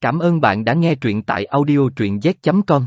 Cảm ơn bạn đã nghe truyện tại audio truyện z.com.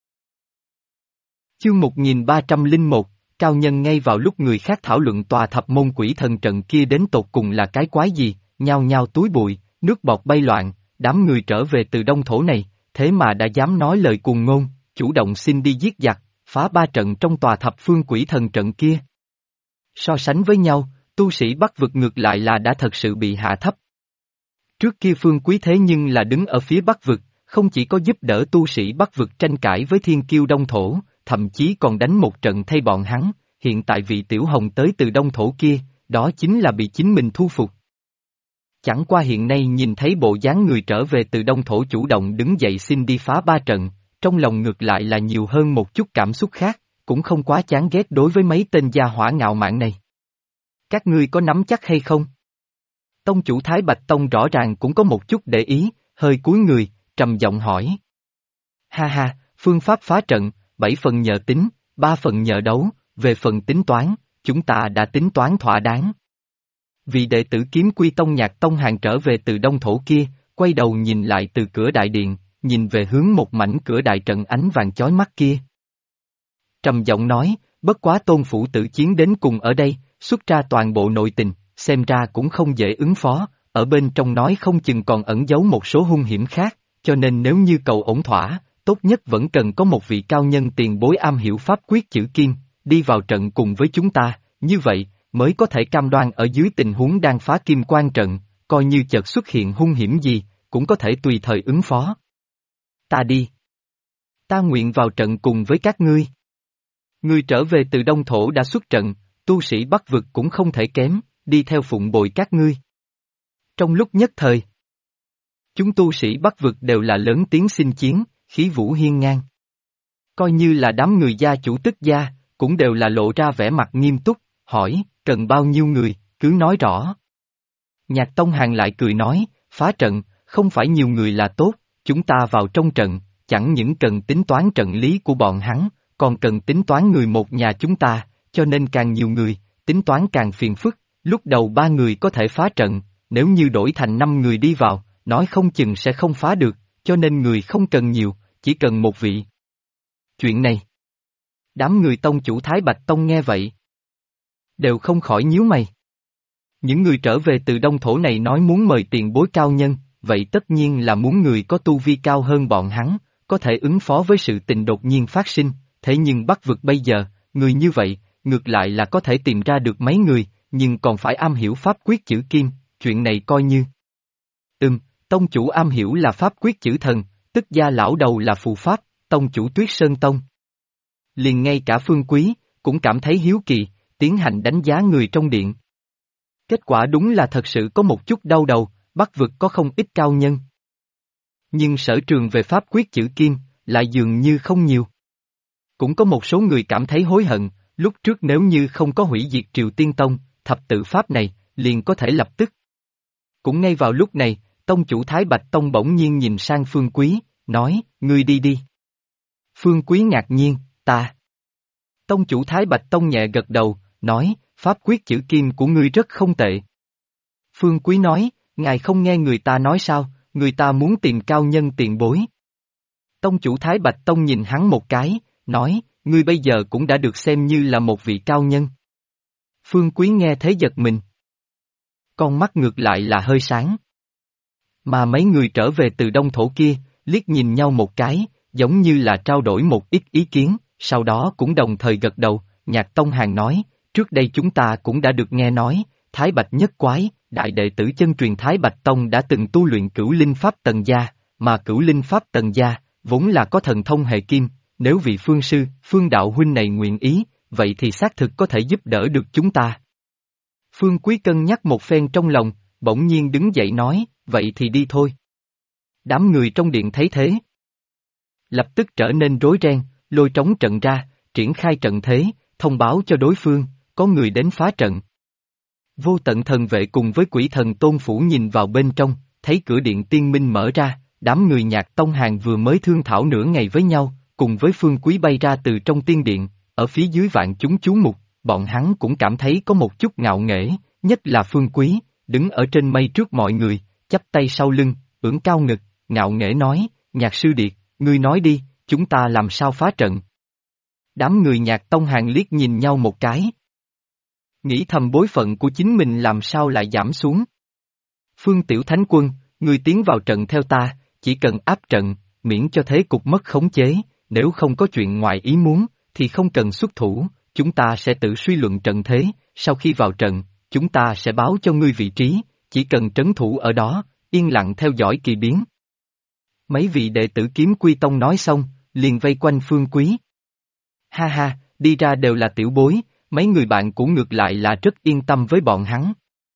Chương 1301, Cao Nhân. Ngay vào lúc người khác thảo luận tòa thập môn quỷ thần trận kia đến tột cùng là cái quái gì, nhao nhao túi bụi, nước bọt bay loạn, đám người trở về từ đông thổ này, thế mà đã dám nói lời cuồng ngôn, chủ động xin đi giết giặc, phá ba trận trong tòa thập phương quỷ thần trận kia. So sánh với nhau, tu sĩ Bắc vực ngược lại là đã thật sự bị hạ thấp. Trước kia Phương Quý thế nhưng là đứng ở phía Bắc vực, không chỉ có giúp đỡ tu sĩ Bắc vực tranh cãi với thiên kiêu đông thổ, thậm chí còn đánh một trận thay bọn hắn, hiện tại vị tiểu hồng tới từ đông thổ kia, đó chính là bị chính mình thu phục. Chẳng qua hiện nay nhìn thấy bộ dáng người trở về từ đông thổ chủ động đứng dậy xin đi phá ba trận, trong lòng ngược lại là nhiều hơn một chút cảm xúc khác, cũng không quá chán ghét đối với mấy tên gia hỏa ngạo mạn này. Các ngươi có nắm chắc hay không? Tông chủ Thái Bạch Tông rõ ràng cũng có một chút để ý, hơi cúi người, trầm giọng hỏi. Ha ha, phương pháp phá trận, 7 phần nhờ tính, 3 phần nhờ đấu, về phần tính toán, chúng ta đã tính toán thỏa đáng. Vị đệ tử Kiếm Quy Tông Nhạc Tông Hàng trở về từ đông thổ kia, quay đầu nhìn lại từ cửa đại điện, nhìn về hướng một mảnh cửa đại trận ánh vàng chói mắt kia. Trầm giọng nói, bất quá Tôn Phủ Tử Chiến đến cùng ở đây, xuất ra toàn bộ nội tình, xem ra cũng không dễ ứng phó, ở bên trong nói không chừng còn ẩn giấu một số hung hiểm khác, cho nên nếu như cầu ổn thỏa, tốt nhất vẫn cần có một vị cao nhân tiền bối am hiểu pháp quyết chữ kim, đi vào trận cùng với chúng ta, như vậy, mới có thể cam đoan ở dưới tình huống đang phá kim quan trận, coi như chợt xuất hiện hung hiểm gì, cũng có thể tùy thời ứng phó. Ta đi. Ta nguyện vào trận cùng với các ngươi. Ngươi trở về từ đông thổ đã xuất trận, tu sĩ Bắc vực cũng không thể kém, đi theo phụng bồi các ngươi. Trong lúc nhất thời, chúng tu sĩ Bắc vực đều là lớn tiếng xin chiến, khí vũ hiên ngang. Coi như là đám người gia chủ tức gia, cũng đều là lộ ra vẻ mặt nghiêm túc, hỏi, cần bao nhiêu người, cứ nói rõ. Nhạc Tông Hàng lại cười nói, phá trận, không phải nhiều người là tốt, chúng ta vào trong trận, chẳng những cần tính toán trận lý của bọn hắn, còn cần tính toán người một nhà chúng ta, cho nên càng nhiều người, tính toán càng phiền phức, lúc đầu 3 người có thể phá trận, nếu như đổi thành 5 người đi vào, nói không chừng sẽ không phá được, cho nên người không cần nhiều, chỉ cần một vị. Chuyện này, đám người tông chủ Thái Bạch Tông nghe vậy, đều không khỏi nhíu mày. Những người trở về từ đông thổ này nói muốn mời tiền bối cao nhân, vậy tất nhiên là muốn người có tu vi cao hơn bọn hắn, có thể ứng phó với sự tình đột nhiên phát sinh, thế nhưng Bắc vực bây giờ, người như vậy, ngược lại là có thể tìm ra được mấy người, nhưng còn phải am hiểu pháp quyết chữ kim, chuyện này coi như. Tông chủ am hiểu là pháp quyết chữ thần, tức gia lão đầu là phù pháp, tông chủ Tuyết Sơn Tông. Liền ngay cả Phương Quý, cũng cảm thấy hiếu kỳ, tiến hành đánh giá người trong điện. Kết quả đúng là thật sự có một chút đau đầu, Bắc vực có không ít cao nhân. Nhưng sở trường về pháp quyết chữ kim, lại dường như không nhiều. Cũng có một số người cảm thấy hối hận, lúc trước nếu như không có hủy diệt Triều Tiên Tông, thập tự pháp này, liền có thể lập tức. Cũng ngay vào lúc này, tông chủ Thái Bạch Tông bỗng nhiên nhìn sang Phương Quý, nói, ngươi đi đi. Phương Quý ngạc nhiên, ta. Tông chủ Thái Bạch Tông nhẹ gật đầu, nói, pháp quyết chữ kim của ngươi rất không tệ. Phương Quý nói, ngài không nghe người ta nói sao, người ta muốn tìm cao nhân tiền bối. Tông chủ Thái Bạch Tông nhìn hắn một cái, nói, ngươi bây giờ cũng đã được xem như là một vị cao nhân. Phương Quý nghe thế giật mình. Con mắt ngược lại là hơi sáng. Mà mấy người trở về từ đông thổ kia, liếc nhìn nhau một cái, giống như là trao đổi một ít ý kiến, sau đó cũng đồng thời gật đầu, Nhạc Tông Hàng nói, trước đây chúng ta cũng đã được nghe nói, Thái Bạch Nhất Quái, đại đệ tử chân truyền Thái Bạch Tông đã từng tu luyện cửu linh pháp tầng gia, mà cửu linh pháp tầng gia, vốn là có thần thông hệ kim, nếu vị phương sư, phương đạo huynh này nguyện ý, vậy thì xác thực có thể giúp đỡ được chúng ta. Phương Quý cân nhắc một phen trong lòng, bỗng nhiên đứng dậy nói, vậy thì đi thôi. Đám người trong điện thấy thế, lập tức trở nên rối ren, lôi trống trận ra, triển khai trận thế, thông báo cho đối phương, có người đến phá trận. Vô tận thần vệ cùng với quỷ thần Tôn Phủ nhìn vào bên trong, thấy cửa điện tiên minh mở ra, đám người Nhạc Tông Hàng vừa mới thương thảo nửa ngày với nhau, cùng với Phương Quý bay ra từ trong tiên điện, ở phía dưới vạn chúng chú mục, bọn hắn cũng cảm thấy có một chút ngạo nghễ, nhất là Phương Quý, đứng ở trên mây trước mọi người, chắp tay sau lưng, ưỡn cao ngực, ngạo nghễ nói, Nhạc sư điệt, ngươi nói đi, chúng ta làm sao phá trận? Đám người Nhạc Tông Hàn liếc nhìn nhau một cái. Nghĩ thầm bối phận của chính mình làm sao lại giảm xuống. Phương Tiểu Thánh Quân, ngươi tiến vào trận theo ta, chỉ cần áp trận, miễn cho thế cục mất khống chế, nếu không có chuyện ngoài ý muốn, thì không cần xuất thủ, chúng ta sẽ tự suy luận trận thế, sau khi vào trận, chúng ta sẽ báo cho ngươi vị trí, chỉ cần trấn thủ ở đó, yên lặng theo dõi kỳ biến. Mấy vị đệ tử Kiếm Quy Tông nói xong, liền vây quanh Phương Quý. Ha ha, đi ra đều là tiểu bối, mấy người bạn của ngược lại là rất yên tâm với bọn hắn.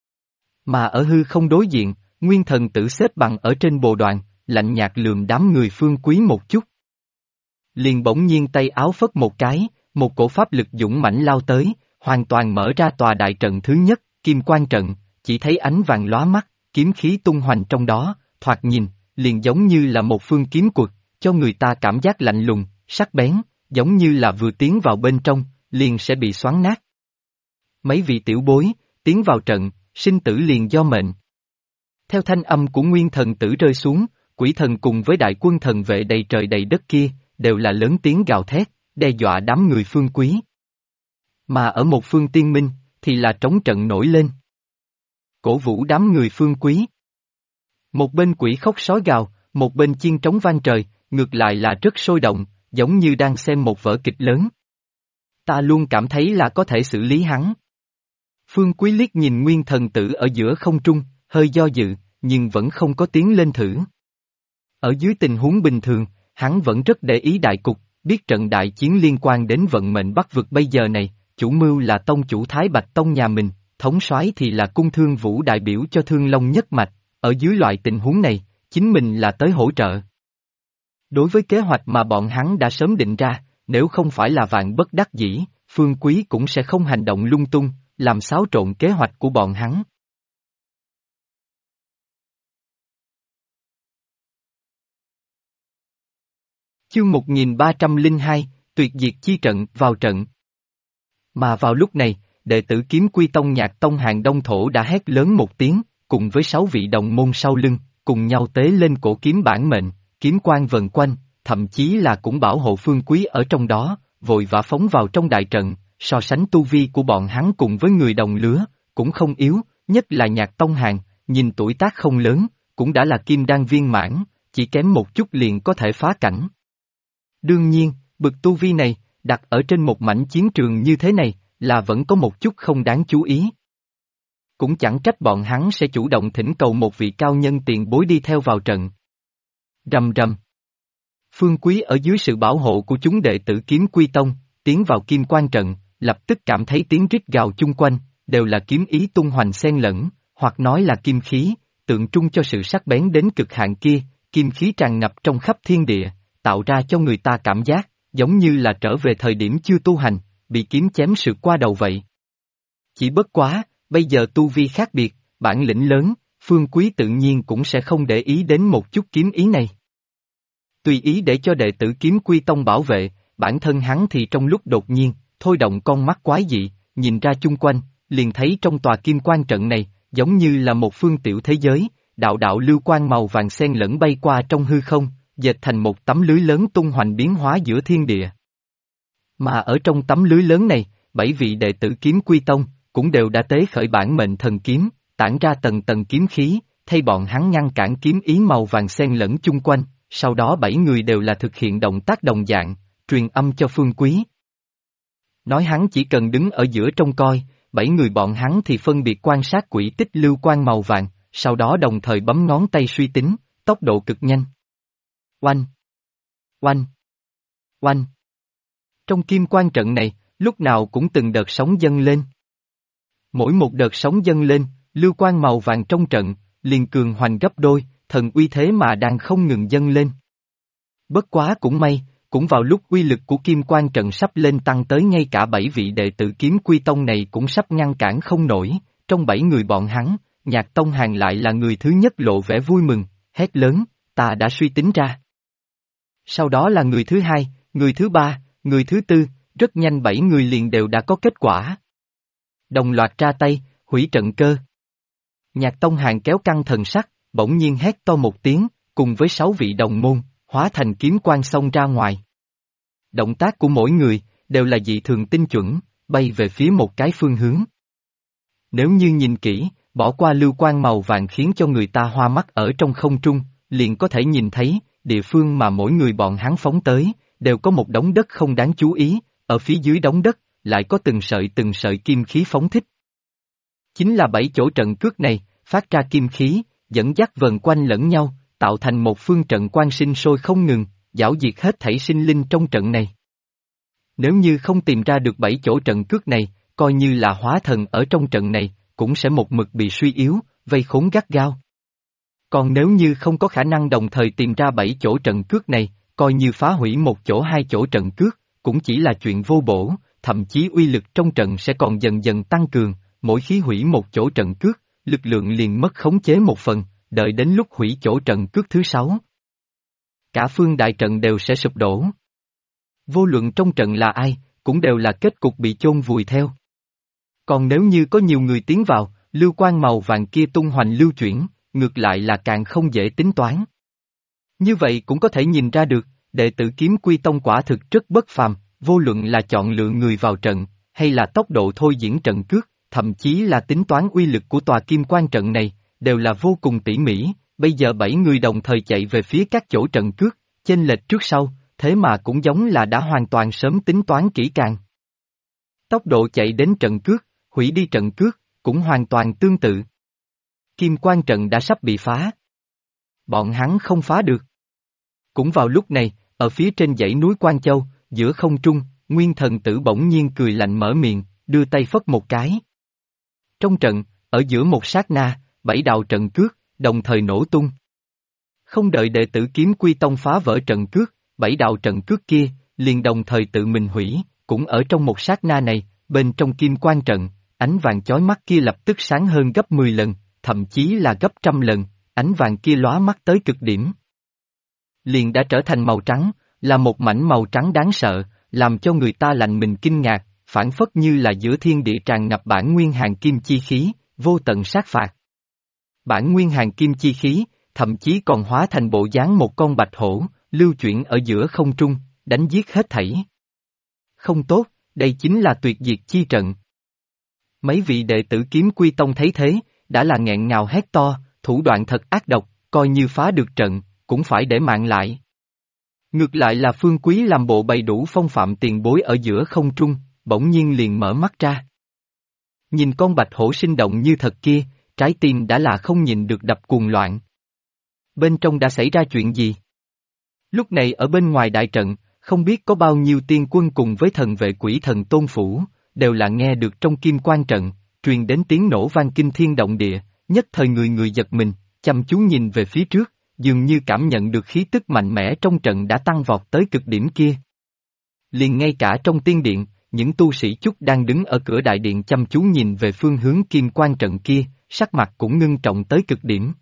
Mà ở hư không đối diện, Nguyên Thần Tử xếp bằng ở trên bồ đoàn, lạnh nhạt lườm đám người Phương Quý một chút. Liền bỗng nhiên tay áo phất một cái, một cổ pháp lực dũng mãnh lao tới, hoàn toàn mở ra tòa đại trận thứ nhất, Kim Quan trận, chỉ thấy ánh vàng lóa mắt, kiếm khí tung hoành trong đó, thoạt nhìn, liền giống như là một phương kiếm quật, cho người ta cảm giác lạnh lùng, sắc bén, giống như là vừa tiến vào bên trong, liền sẽ bị xoắn nát. Mấy vị tiểu bối, tiến vào trận, sinh tử liền do mệnh. Theo thanh âm của Nguyên Thần Tử rơi xuống, quỷ thần cùng với đại quân thần vệ đầy trời đầy đất kia, đều là lớn tiếng gào thét, đe dọa đám người Phương Quý. Mà ở một phương tiên minh, thì là trống trận nổi lên. Cổ vũ đám người Phương Quý. Một bên quỷ khóc sói gào, một bên chiên trống vang trời, ngược lại là rất sôi động, giống như đang xem một vở kịch lớn. Ta luôn cảm thấy là có thể xử lý hắn. Phương Quý liếc nhìn Nguyên Thần Tử ở giữa không trung, hơi do dự, nhưng vẫn không có tiến lên thử. Ở dưới tình huống bình thường, hắn vẫn rất để ý đại cục, biết trận đại chiến liên quan đến vận mệnh Bắc vực bây giờ này, chủ mưu là tông chủ Thái Bạch Tông nhà mình, thống soái thì là cung thương vũ đại biểu cho Thương Long nhất mạch, ở dưới loại tình huống này, chính mình là tới hỗ trợ. Đối với kế hoạch mà bọn hắn đã sớm định ra, nếu không phải là vạn bất đắc dĩ, Phương Quý cũng sẽ không hành động lung tung, làm xáo trộn kế hoạch của bọn hắn. Chương 1302, Tuyệt diệt chi trận vào trận. Mà vào lúc này, đệ tử Kiếm Quy Tông Nhạc Tông Hàn Đông Thổ đã hét lớn một tiếng, cùng với 6 vị đồng môn sau lưng, cùng nhau tế lên cổ kiếm bản mệnh, kiếm quang vần quanh, thậm chí là cũng bảo hộ Phương Quý ở trong đó, vội vã phóng vào trong đại trận, so sánh tu vi của bọn hắn cùng với người đồng lứa, cũng không yếu, nhất là Nhạc Tông Hàn, nhìn tuổi tác không lớn, cũng đã là kim đan viên mãn, chỉ kém một chút liền có thể phá cảnh. Đương nhiên, bực tu vi này, đặt ở trên một mảnh chiến trường như thế này, là vẫn có một chút không đáng chú ý. Cũng chẳng trách bọn hắn sẽ chủ động thỉnh cầu một vị cao nhân tiền bối đi theo vào trận. Rầm rầm. Phương Quý ở dưới sự bảo hộ của chúng đệ tử Kiếm Quy Tông, tiến vào Kim Quan trận, lập tức cảm thấy tiếng rít gào chung quanh, đều là kiếm ý tung hoành xen lẫn, hoặc nói là kim khí, tượng trưng cho sự sắc bén đến cực hạn kia, kim khí tràn ngập trong khắp thiên địa, tạo ra cho người ta cảm giác, giống như là trở về thời điểm chưa tu hành, bị kiếm chém sượt qua đầu vậy. Chỉ bất quá, bây giờ tu vi khác biệt, bản lĩnh lớn, Phương Quý tự nhiên cũng sẽ không để ý đến một chút kiếm ý này. Tùy ý để cho đệ tử Kiếm Quy Tông bảo vệ, bản thân hắn thì trong lúc đột nhiên, thôi động con mắt quái dị, nhìn ra chung quanh, liền thấy trong tòa kim quan trận này, giống như là một phương tiểu thế giới, đạo đạo lưu quang màu vàng xen lẫn bay qua trong hư không, dệt thành một tấm lưới lớn tung hoành biến hóa giữa thiên địa. Mà ở trong tấm lưới lớn này, 7 vị đệ tử Kiếm Quy Tông, cũng đều đã tế khởi bản mệnh thần kiếm, tản ra tầng tầng kiếm khí, thay bọn hắn ngăn cản kiếm ý màu vàng xen lẫn chung quanh, sau đó 7 người đều là thực hiện động tác đồng dạng, truyền âm cho Phương Quý. Nói hắn chỉ cần đứng ở giữa trông coi, 7 người bọn hắn thì phân biệt quan sát quỹ tích lưu quang màu vàng, sau đó đồng thời bấm ngón tay suy tính, tốc độ cực nhanh. Oanh! Oanh! Oanh! Trong kim quan trận này, lúc nào cũng từng đợt sóng dâng lên. Mỗi một đợt sóng dâng lên, lưu quang màu vàng trong trận, liền cường hoành gấp đôi, thần uy thế mà đang không ngừng dâng lên. Bất quá cũng may, cũng vào lúc uy lực của kim quan trận sắp lên tăng tới ngay cả 7 vị đệ tử Kiếm Quy Tông này cũng sắp ngăn cản không nổi, trong 7 người bọn hắn, Nhạc Tông Hàn lại là người thứ nhất lộ vẻ vui mừng, hét lớn, ta đã suy tính ra. Sau đó là người thứ hai, người thứ ba, người thứ tư, rất nhanh 7 người liền đều đã có kết quả. Đồng loạt ra tay, hủy trận cơ. Nhạc Tông Hàn kéo căng thần sắc, bỗng nhiên hét to một tiếng, cùng với 6 vị đồng môn, hóa thành kiếm quang xông ra ngoài. Động tác của mỗi người, đều là dị thường tinh chuẩn, bay về phía một cái phương hướng. Nếu như nhìn kỹ, bỏ qua lưu quang màu vàng khiến cho người ta hoa mắt ở trong không trung, liền có thể nhìn thấy, địa phương mà mỗi người bọn hắn phóng tới, đều có một đống đất không đáng chú ý, ở phía dưới đống đất, lại có từng sợi kim khí phóng thích. Chính là 7 chỗ trận cước này, phát ra kim khí, dẫn dắt vần quanh lẫn nhau, tạo thành một phương trận quang sinh sôi không ngừng, giảo diệt hết thảy sinh linh trong trận này. Nếu như không tìm ra được 7 chỗ trận cước này, coi như là hóa thần ở trong trận này, cũng sẽ một mực bị suy yếu, vây khốn gắt gao. Còn nếu như không có khả năng đồng thời tìm ra 7 chỗ trận cước này, coi như phá hủy một chỗ 2 chỗ trận cước, cũng chỉ là chuyện vô bổ, thậm chí uy lực trong trận sẽ còn dần dần tăng cường, mỗi khi hủy một chỗ trận cước, lực lượng liền mất khống chế một phần, đợi đến lúc hủy chỗ trận cước thứ 6. Cả phương đại trận đều sẽ sụp đổ. Vô luận trong trận là ai, cũng đều là kết cục bị chôn vùi theo. Còn nếu như có nhiều người tiến vào, lưu quang màu vàng kia tung hoành lưu chuyển, ngược lại là càng không dễ tính toán. Như vậy cũng có thể nhìn ra được, đệ tử Kiếm Quy Tông quả thực rất bất phàm, vô luận là chọn lựa người vào trận, hay là tốc độ thôi diễn trận cước, thậm chí là tính toán uy lực của tòa kim quan trận này, đều là vô cùng tỉ mỉ. Bây giờ 7 người đồng thời chạy về phía các chỗ trận cước, chênh lệch trước sau, thế mà cũng giống là đã hoàn toàn sớm tính toán kỹ càng. Tốc độ chạy đến trận cước, hủy đi trận cước, cũng hoàn toàn tương tự. Kim quan trận đã sắp bị phá. Bọn hắn không phá được. Cũng vào lúc này, ở phía trên dãy núi Quan Châu, giữa không trung, Nguyên Thần Tử bỗng nhiên cười lạnh mở miệng, đưa tay phất một cái. Trong trận, ở giữa một sát na, 7 đạo trận cước, đồng thời nổ tung. Không đợi đệ tử Kiếm Quy Tông phá vỡ trận cước, 7 đạo trận cước kia, liền đồng thời tự mình hủy, cũng ở trong một sát na này, bên trong kim quan trận, ánh vàng chói mắt kia lập tức sáng hơn gấp 10 lần, thậm chí là gấp 100 lần, ánh vàng kia lóa mắt tới cực điểm. Liền đã trở thành màu trắng, là một mảnh màu trắng đáng sợ, làm cho người ta lạnh mình kinh ngạc, phản phất như là giữa thiên địa tràn ngập bản nguyên hàng kim chi khí, vô tận sát phạt. Bản nguyên hàng kim chi khí, thậm chí còn hóa thành bộ dáng một con bạch hổ, lưu chuyển ở giữa không trung, đánh giết hết thảy. Không tốt, đây chính là tuyệt diệt chi trận. Mấy vị đệ tử Kiếm Quy Tông thấy thế, đã là nghẹn ngào hét to, thủ đoạn thật ác độc, coi như phá được trận, cũng phải để mạng lại. Ngược lại là Phương Quý làm bộ bày đủ phong phạm tiền bối ở giữa không trung, bỗng nhiên liền mở mắt ra. Nhìn con bạch hổ sinh động như thật kia, trái tim đã là không nhìn được đập cuồng loạn. Bên trong đã xảy ra chuyện gì? Lúc này ở bên ngoài đại trận, không biết có bao nhiêu tiên quân cùng với thần vệ Quỷ Thần Tôn Phủ, đều là nghe được trong kim quan trận, truyền đến tiếng nổ vang kinh thiên động địa, nhất thời người người giật mình, chăm chú nhìn về phía trước, dường như cảm nhận được khí tức mạnh mẽ trong trận đã tăng vọt tới cực điểm kia. Liền ngay cả trong tiên điện, những tu sĩ chút đang đứng ở cửa đại điện chăm chú nhìn về phương hướng kim quan trận kia, sắc mặt cũng ngưng trọng tới cực điểm.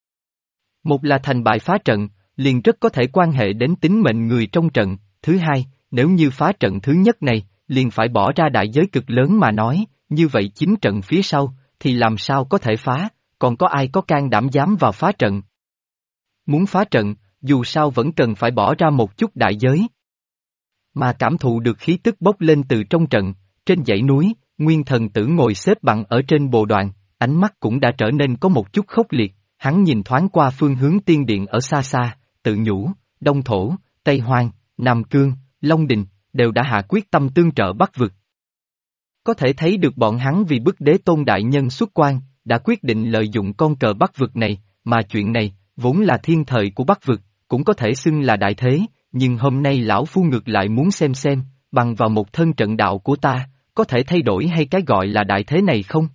Một là thành bại phá trận, liền rất có thể quan hệ đến tính mệnh người trong trận, thứ hai, nếu như phá trận thứ nhất này, liền phải bỏ ra đại giới cực lớn mà nói, như vậy chính trận phía sau, thì làm sao có thể phá, còn có ai có can đảm dám vào phá trận. Muốn phá trận, dù sao vẫn cần phải bỏ ra một chút đại giới. Mà cảm thụ được khí tức bốc lên từ trong trận, trên dãy núi, Nguyên Thần Tử ngồi xếp bằng ở trên bồ đoàn, ánh mắt cũng đã trở nên có một chút khốc liệt, hắn nhìn thoáng qua phương hướng tiên điện ở xa xa, tự nhủ, Đông Thổ, Tây Hoang, Nam Cương, Long Đình, đều đã hạ quyết tâm tương trợ Bắc vực. Có thể thấy được bọn hắn vì bức Đế Tôn đại nhân xuất quan, đã quyết định lợi dụng con cờ Bắc vực này, mà chuyện này, vốn là thiên thời của Bắc vực, cũng có thể xưng là đại thế, nhưng hôm nay lão phu ngược lại muốn xem, bằng vào một thân trận đạo của ta, có thể thay đổi hay cái gọi là đại thế này không?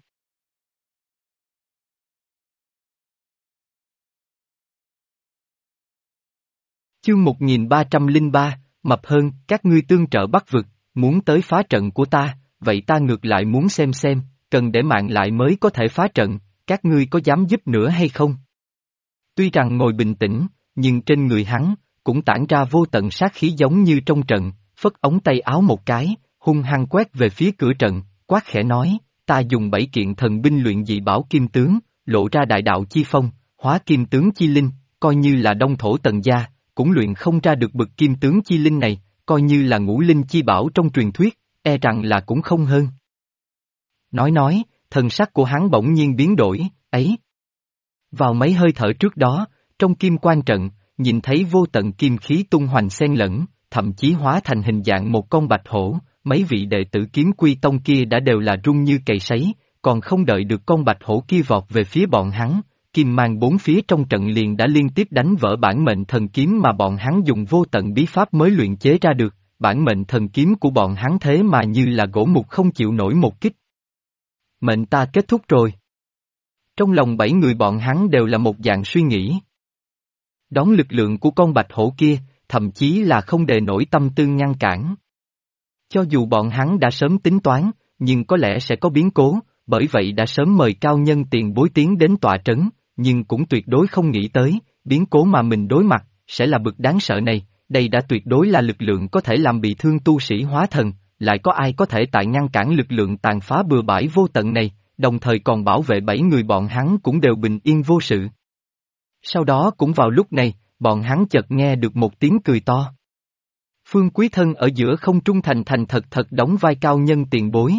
Chương 1303, mập hơn, các ngươi tương trợ Bắc vực, muốn tới phá trận của ta, vậy ta ngược lại muốn xem, cần để mạng lại mới có thể phá trận, các ngươi có dám giúp nữa hay không? Tuy rằng ngồi bình tĩnh, nhưng trên người hắn, cũng tản ra vô tận sát khí giống như trong trận, phất ống tay áo một cái, hung hăng quét về phía cửa trận, quát khẽ nói, ta dùng 7 kiện thần binh luyện dị bảo kim tướng, lộ ra đại đạo chi phong, hóa kim tướng chi linh, coi như là đông thổ tần gia, cũng luyện không ra được bực kim tướng chi linh này, coi như là ngũ linh chi bảo trong truyền thuyết, e rằng là cũng không hơn. Nói, thần sắc của hắn bỗng nhiên biến đổi, ấy. Vào mấy hơi thở trước đó, trong kim quan trận, nhìn thấy vô tận kim khí tung hoành xen lẫn, thậm chí hóa thành hình dạng một con bạch hổ, mấy vị đệ tử Kiếm Quy Tông kia đã đều là run như cầy sấy, còn không đợi được con bạch hổ kia vọt về phía bọn hắn, kim mang bốn phía trong trận liền đã liên tiếp đánh vỡ bản mệnh thần kiếm mà bọn hắn dùng vô tận bí pháp mới luyện chế ra được, bản mệnh thần kiếm của bọn hắn thế mà như là gỗ mục không chịu nổi một kích. Mệnh ta kết thúc rồi. Trong lòng 7 người bọn hắn đều là một dạng suy nghĩ. Đón lực lượng của con bạch hổ kia, thậm chí là không đề nổi tâm tư ngăn cản. Cho dù bọn hắn đã sớm tính toán, nhưng có lẽ sẽ có biến cố, bởi vậy đã sớm mời cao nhân tiền bối tiến đến tọa trấn, nhưng cũng tuyệt đối không nghĩ tới, biến cố mà mình đối mặt, sẽ là bực đáng sợ này, đây đã tuyệt đối là lực lượng có thể làm bị thương tu sĩ hóa thần, lại có ai có thể tại ngăn cản lực lượng tàn phá bừa bãi vô tận này, đồng thời còn bảo vệ 7 người bọn hắn cũng đều bình yên vô sự. Sau đó cũng vào lúc này, bọn hắn chợt nghe được một tiếng cười to. Phương Quý Thân ở giữa không trung thành thành thật thật đóng vai cao nhân tiền bối.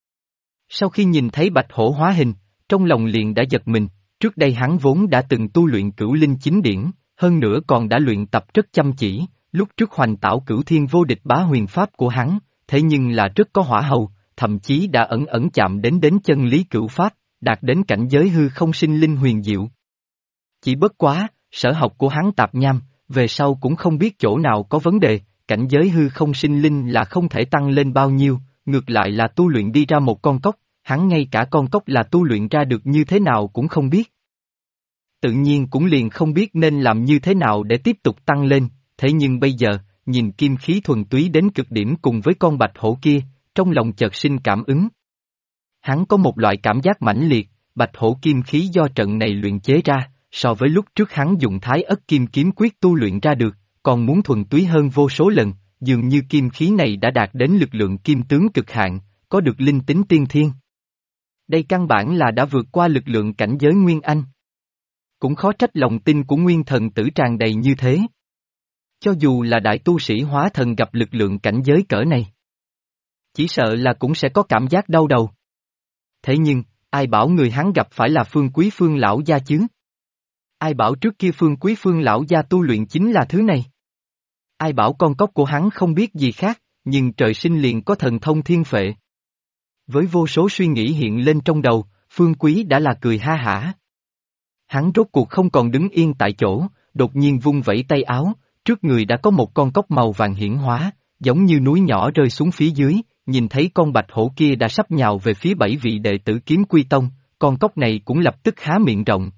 Sau khi nhìn thấy bạch hổ hóa hình, trong lòng liền đã giật mình, trước đây hắn vốn đã từng tu luyện cửu linh chính điển, hơn nữa còn đã luyện tập rất chăm chỉ, lúc trước hoành tảo cửu thiên vô địch bá huyền pháp của hắn, thế nhưng là rất có hỏa hầu, thậm chí đã ẩn ẩn chạm đến chân lý cửu pháp, đạt đến cảnh giới hư không sinh linh huyền diệu. Chỉ bất quá, sở học của hắn tạp nham, về sau cũng không biết chỗ nào có vấn đề, cảnh giới hư không sinh linh là không thể tăng lên bao nhiêu, ngược lại là tu luyện đi ra một con cốc, hắn ngay cả con cốc là tu luyện ra được như thế nào cũng không biết. Tự nhiên cũng liền không biết nên làm như thế nào để tiếp tục tăng lên, thế nhưng bây giờ, nhìn kim khí thuần túy đến cực điểm cùng với con bạch hổ kia, trong lòng chợt sinh cảm ứng. Hắn có một loại cảm giác mãnh liệt, bạch hổ kim khí do trận này luyện chế ra, so với lúc trước hắn dùng Thái Ất Kim Kiếm Quyết tu luyện ra được, còn muốn thuần túy hơn vô số lần, dường như kim khí này đã đạt đến lực lượng kim tướng cực hạn, có được linh tính tiên thiên. Đây căn bản là đã vượt qua lực lượng cảnh giới Nguyên Anh. Cũng khó trách lòng tin của Nguyên Thần Tử tràn đầy như thế. Cho dù là đại tu sĩ hóa thần gặp lực lượng cảnh giới cỡ này, chỉ sợ là cũng sẽ có cảm giác đau đầu. Thế nhưng, ai bảo người hắn gặp phải là Phương Quý Phương lão gia chứ? Ai bảo trước kia Phương Quý Phương lão gia tu luyện chính là thứ này? Ai bảo con cóc của hắn không biết gì khác, nhưng trời sinh liền có thần thông thiên phệ. Với vô số suy nghĩ hiện lên trong đầu, Phương Quý đã là cười ha hả. Hắn rốt cuộc không còn đứng yên tại chỗ, đột nhiên vung vẩy tay áo, trước người đã có một con cóc màu vàng hiển hóa, giống như núi nhỏ rơi xuống phía dưới, nhìn thấy con bạch hổ kia đã sắp nhào về phía 7 vị đệ tử Kiếm Quy Tông, con cóc này cũng lập tức há miệng rộng.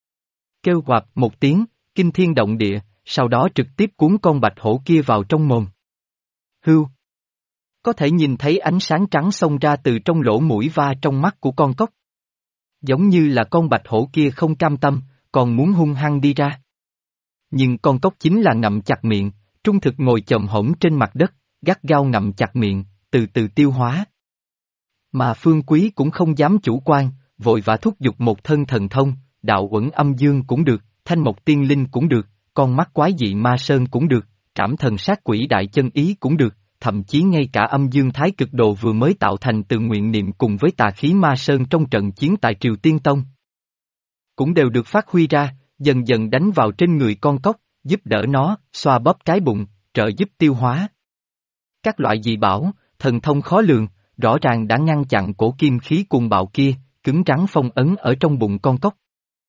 Kêu quạp một tiếng, kinh thiên động địa, sau đó trực tiếp cuốn con bạch hổ kia vào trong mồm. Hưu! Có thể nhìn thấy ánh sáng trắng xông ra từ trong lỗ mũi và trong mắt của con cóc. Giống như là con bạch hổ kia không cam tâm, còn muốn hung hăng đi ra. Nhưng con cóc chính là ngậm chặt miệng, trung thực ngồi chồm hổm trên mặt đất, gắt gao ngậm chặt miệng, từ từ tiêu hóa. Mà Phương Quý cũng không dám chủ quan, vội vã thúc giục một thân thần thông, đạo uẩn âm dương cũng được, thanh mộc tiên linh cũng được, con mắt quái dị ma sơn cũng được, trảm thần sát quỷ đại chân ý cũng được, thậm chí ngay cả âm dương thái cực đồ vừa mới tạo thành từ nguyện niệm cùng với tà khí ma sơn trong trận chiến tại Triều Tiên Tông. Cũng đều được phát huy ra, dần dần đánh vào trên người con cóc, giúp đỡ nó, xoa bóp cái bụng, trợ giúp tiêu hóa. Các loại dị bảo, thần thông khó lường, rõ ràng đã ngăn chặn cổ kim khí cuồng bạo kia, cứng rắn phong ấn ở trong bụng con cóc.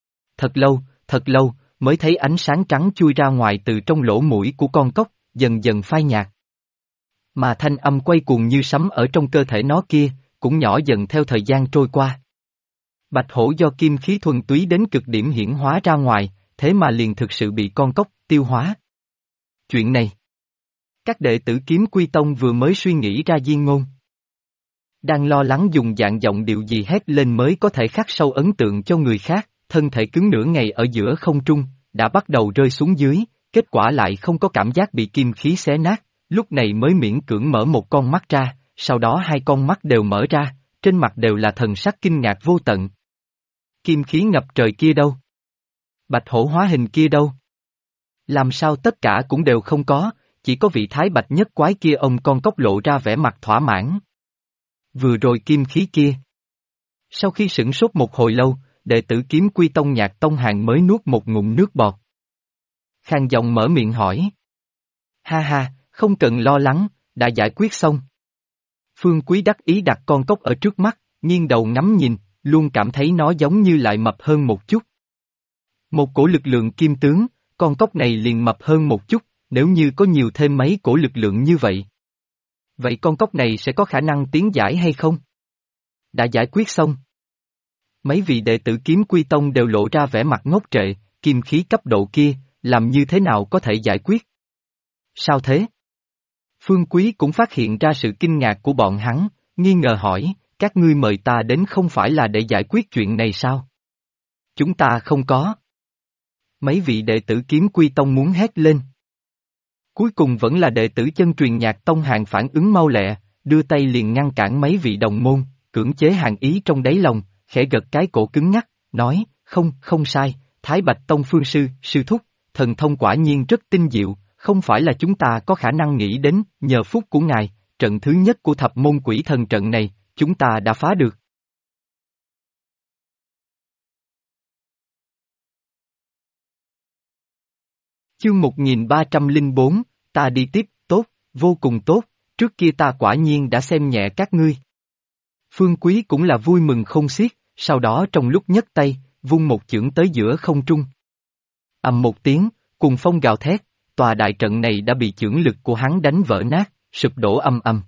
Thật lâu, mới thấy ánh sáng trắng chui ra ngoài từ trong lỗ mũi của con cóc, dần dần phai nhạt. Mà thanh âm quay cuồng như sấm ở trong cơ thể nó kia, cũng nhỏ dần theo thời gian trôi qua. Bạch hổ do kim khí thuần túy đến cực điểm hiển hóa ra ngoài, thế mà liền thực sự bị con cóc tiêu hóa. Chuyện này, các đệ tử Kiếm Quy Tông vừa mới suy nghĩ ra diên ngôn. Đang lo lắng dùng dạng giọng điệu gì hét lên mới có thể khắc sâu ấn tượng cho người khác, thân thể cứng nửa ngày ở giữa không trung, đã bắt đầu rơi xuống dưới, kết quả lại không có cảm giác bị kim khí xé nát, lúc này mới miễn cưỡng mở một con mắt ra, sau đó hai con mắt đều mở ra, trên mặt đều là thần sắc kinh ngạc vô tận. Kim khí ngập trời kia đâu? Bạch hổ hóa hình kia đâu? Làm sao tất cả cũng đều không có, chỉ có vị thái bạch nhất quái kia ông con cóc lộ ra vẻ mặt thỏa mãn. Vừa rồi kim khí kia. Sau khi sửng sốt một hồi lâu, đệ tử Kiếm Quy Tông Nhạc Tông Hàn mới nuốt một ngụm nước bọt. Khang giọng mở miệng hỏi. Ha ha, không cần lo lắng, đã giải quyết xong. Phương Quý đắc ý đặt con cóc ở trước mắt, nghiêng đầu ngắm nhìn, luôn cảm thấy nó giống như lại mập hơn một chút. Một cổ lực lượng kim tướng, con cóc này liền mập hơn một chút, nếu như có nhiều thêm mấy cổ lực lượng như vậy. Vậy con cóc này sẽ có khả năng tiến giải hay không? Đã giải quyết xong. Mấy vị đệ tử Kiếm Quy Tông đều lộ ra vẻ mặt ngốc trệ, kim khí cấp độ kia, làm như thế nào có thể giải quyết? Sao thế? Phương Quý cũng phát hiện ra sự kinh ngạc của bọn hắn, nghi ngờ hỏi, các ngươi mời ta đến không phải là để giải quyết chuyện này sao? Chúng ta không có. Mấy vị đệ tử Kiếm Quy Tông muốn hét lên. Cuối cùng vẫn là đệ tử chân truyền Nhạc Tông Hàn phản ứng mau lẹ, đưa tay liền ngăn cản mấy vị đồng môn, cưỡng chế Hàn ý trong đáy lòng, khẽ gật cái cổ cứng ngắc, nói, không sai, Thái Bạch Tông Phương sư thúc, thần thông quả nhiên rất tinh diệu, không phải là chúng ta có khả năng nghĩ đến, nhờ phúc của ngài, trận thứ nhất của thập môn quỷ thần trận này, chúng ta đã phá được. Chương 1304, ta đi tiếp, tốt, vô cùng tốt, trước kia ta quả nhiên đã xem nhẹ các ngươi. Phương Quý cũng là vui mừng không xiết, sau đó trong lúc nhấc tay, vung một chưởng tới giữa không trung. Ầm một tiếng, cùng phong gào thét, tòa đại trận này đã bị chưởng lực của hắn đánh vỡ nát, sụp đổ âm âm.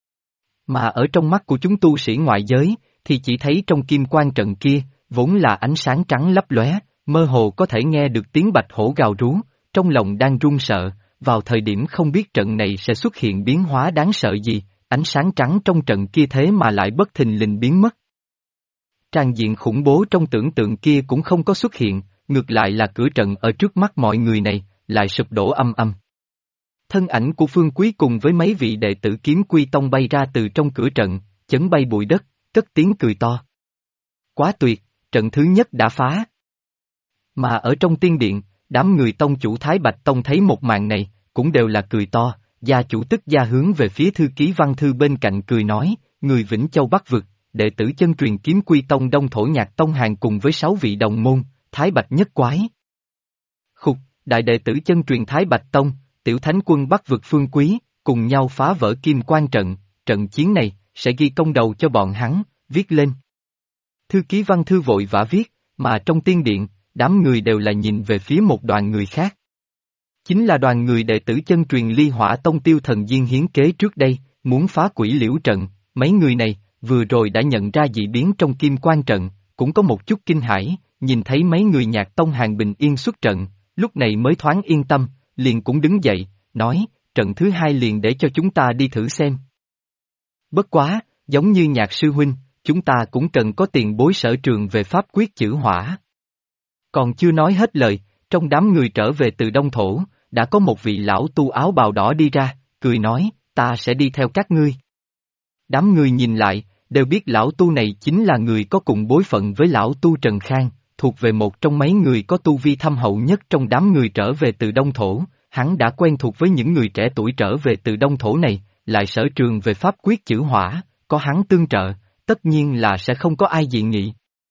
Mà ở trong mắt của chúng tu sĩ ngoại giới, thì chỉ thấy trong kim quan trận kia, vốn là ánh sáng trắng lấp lóe, mơ hồ có thể nghe được tiếng bạch hổ gào rú, trong lòng đang run sợ, vào thời điểm không biết trận này sẽ xuất hiện biến hóa đáng sợ gì, ánh sáng trắng trong trận kia thế mà lại bất thình lình biến mất. Tràn diện khủng bố trong tưởng tượng kia cũng không có xuất hiện, ngược lại là cửa trận ở trước mắt mọi người này, lại sụp đổ âm âm. Thân ảnh của Phương Quý cùng với mấy vị đệ tử Kiếm Quy Tông bay ra từ trong cửa trận, chấn bay bụi đất, cất tiếng cười to. Quá tuyệt, trận thứ nhất đã phá. Mà ở trong tiên điện, đám người tông chủ Thái Bạch Tông thấy một màn này, cũng đều là cười to, gia chủ tức gia hướng về phía thư ký Văn Thư bên cạnh cười nói, người Vĩnh Châu Bắc Vực, đệ tử chân truyền Kiếm Quy Tông Đông Thổ Nhạc Tông Hàn cùng với 6 vị đồng môn, Thái Bạch nhất quái. Khục, đại đệ tử chân truyền Thái Bạch Tông, tiểu thánh quân Bắc Vực Phương Quý, cùng nhau phá vỡ kim quan trận, trận chiến này, sẽ ghi công đầu cho bọn hắn, viết lên. Thư ký Văn Thư vội vã viết, mà trong tiên điện, đám người đều là nhìn về phía một đoàn người khác. Chính là đoàn người đệ tử chân truyền Ly Hỏa Tông Tiêu Thần Diên hiến kế trước đây, muốn phá quỷ liễu trận, mấy người này, vừa rồi đã nhận ra dị biến trong kim quan trận, cũng có một chút kinh hãi, nhìn thấy mấy người Nhạc Tông Hàn bình yên xuất trận, lúc này mới thoáng yên tâm, liền cũng đứng dậy, nói, trận thứ hai liền để cho chúng ta đi thử xem. Bất quá, giống như Nhạc sư huynh, chúng ta cũng cần có tiền bối sở trường về pháp quyết chữ hỏa. Còn chưa nói hết lời, trong đám người trở về từ Đông Thổ, đã có một vị lão tu áo bào đỏ đi ra, cười nói, ta sẽ đi theo các ngươi. Đám người nhìn lại, đều biết lão tu này chính là người có cùng bối phận với lão tu Trần Khang, thuộc về một trong mấy người có tu vi thâm hậu nhất trong đám người trở về từ Đông Thổ, hắn đã quen thuộc với những người trẻ tuổi trở về từ Đông Thổ này, lại sở trường về pháp quyết chữ hỏa, có hắn tương trợ, tất nhiên là sẽ không có ai dị nghị.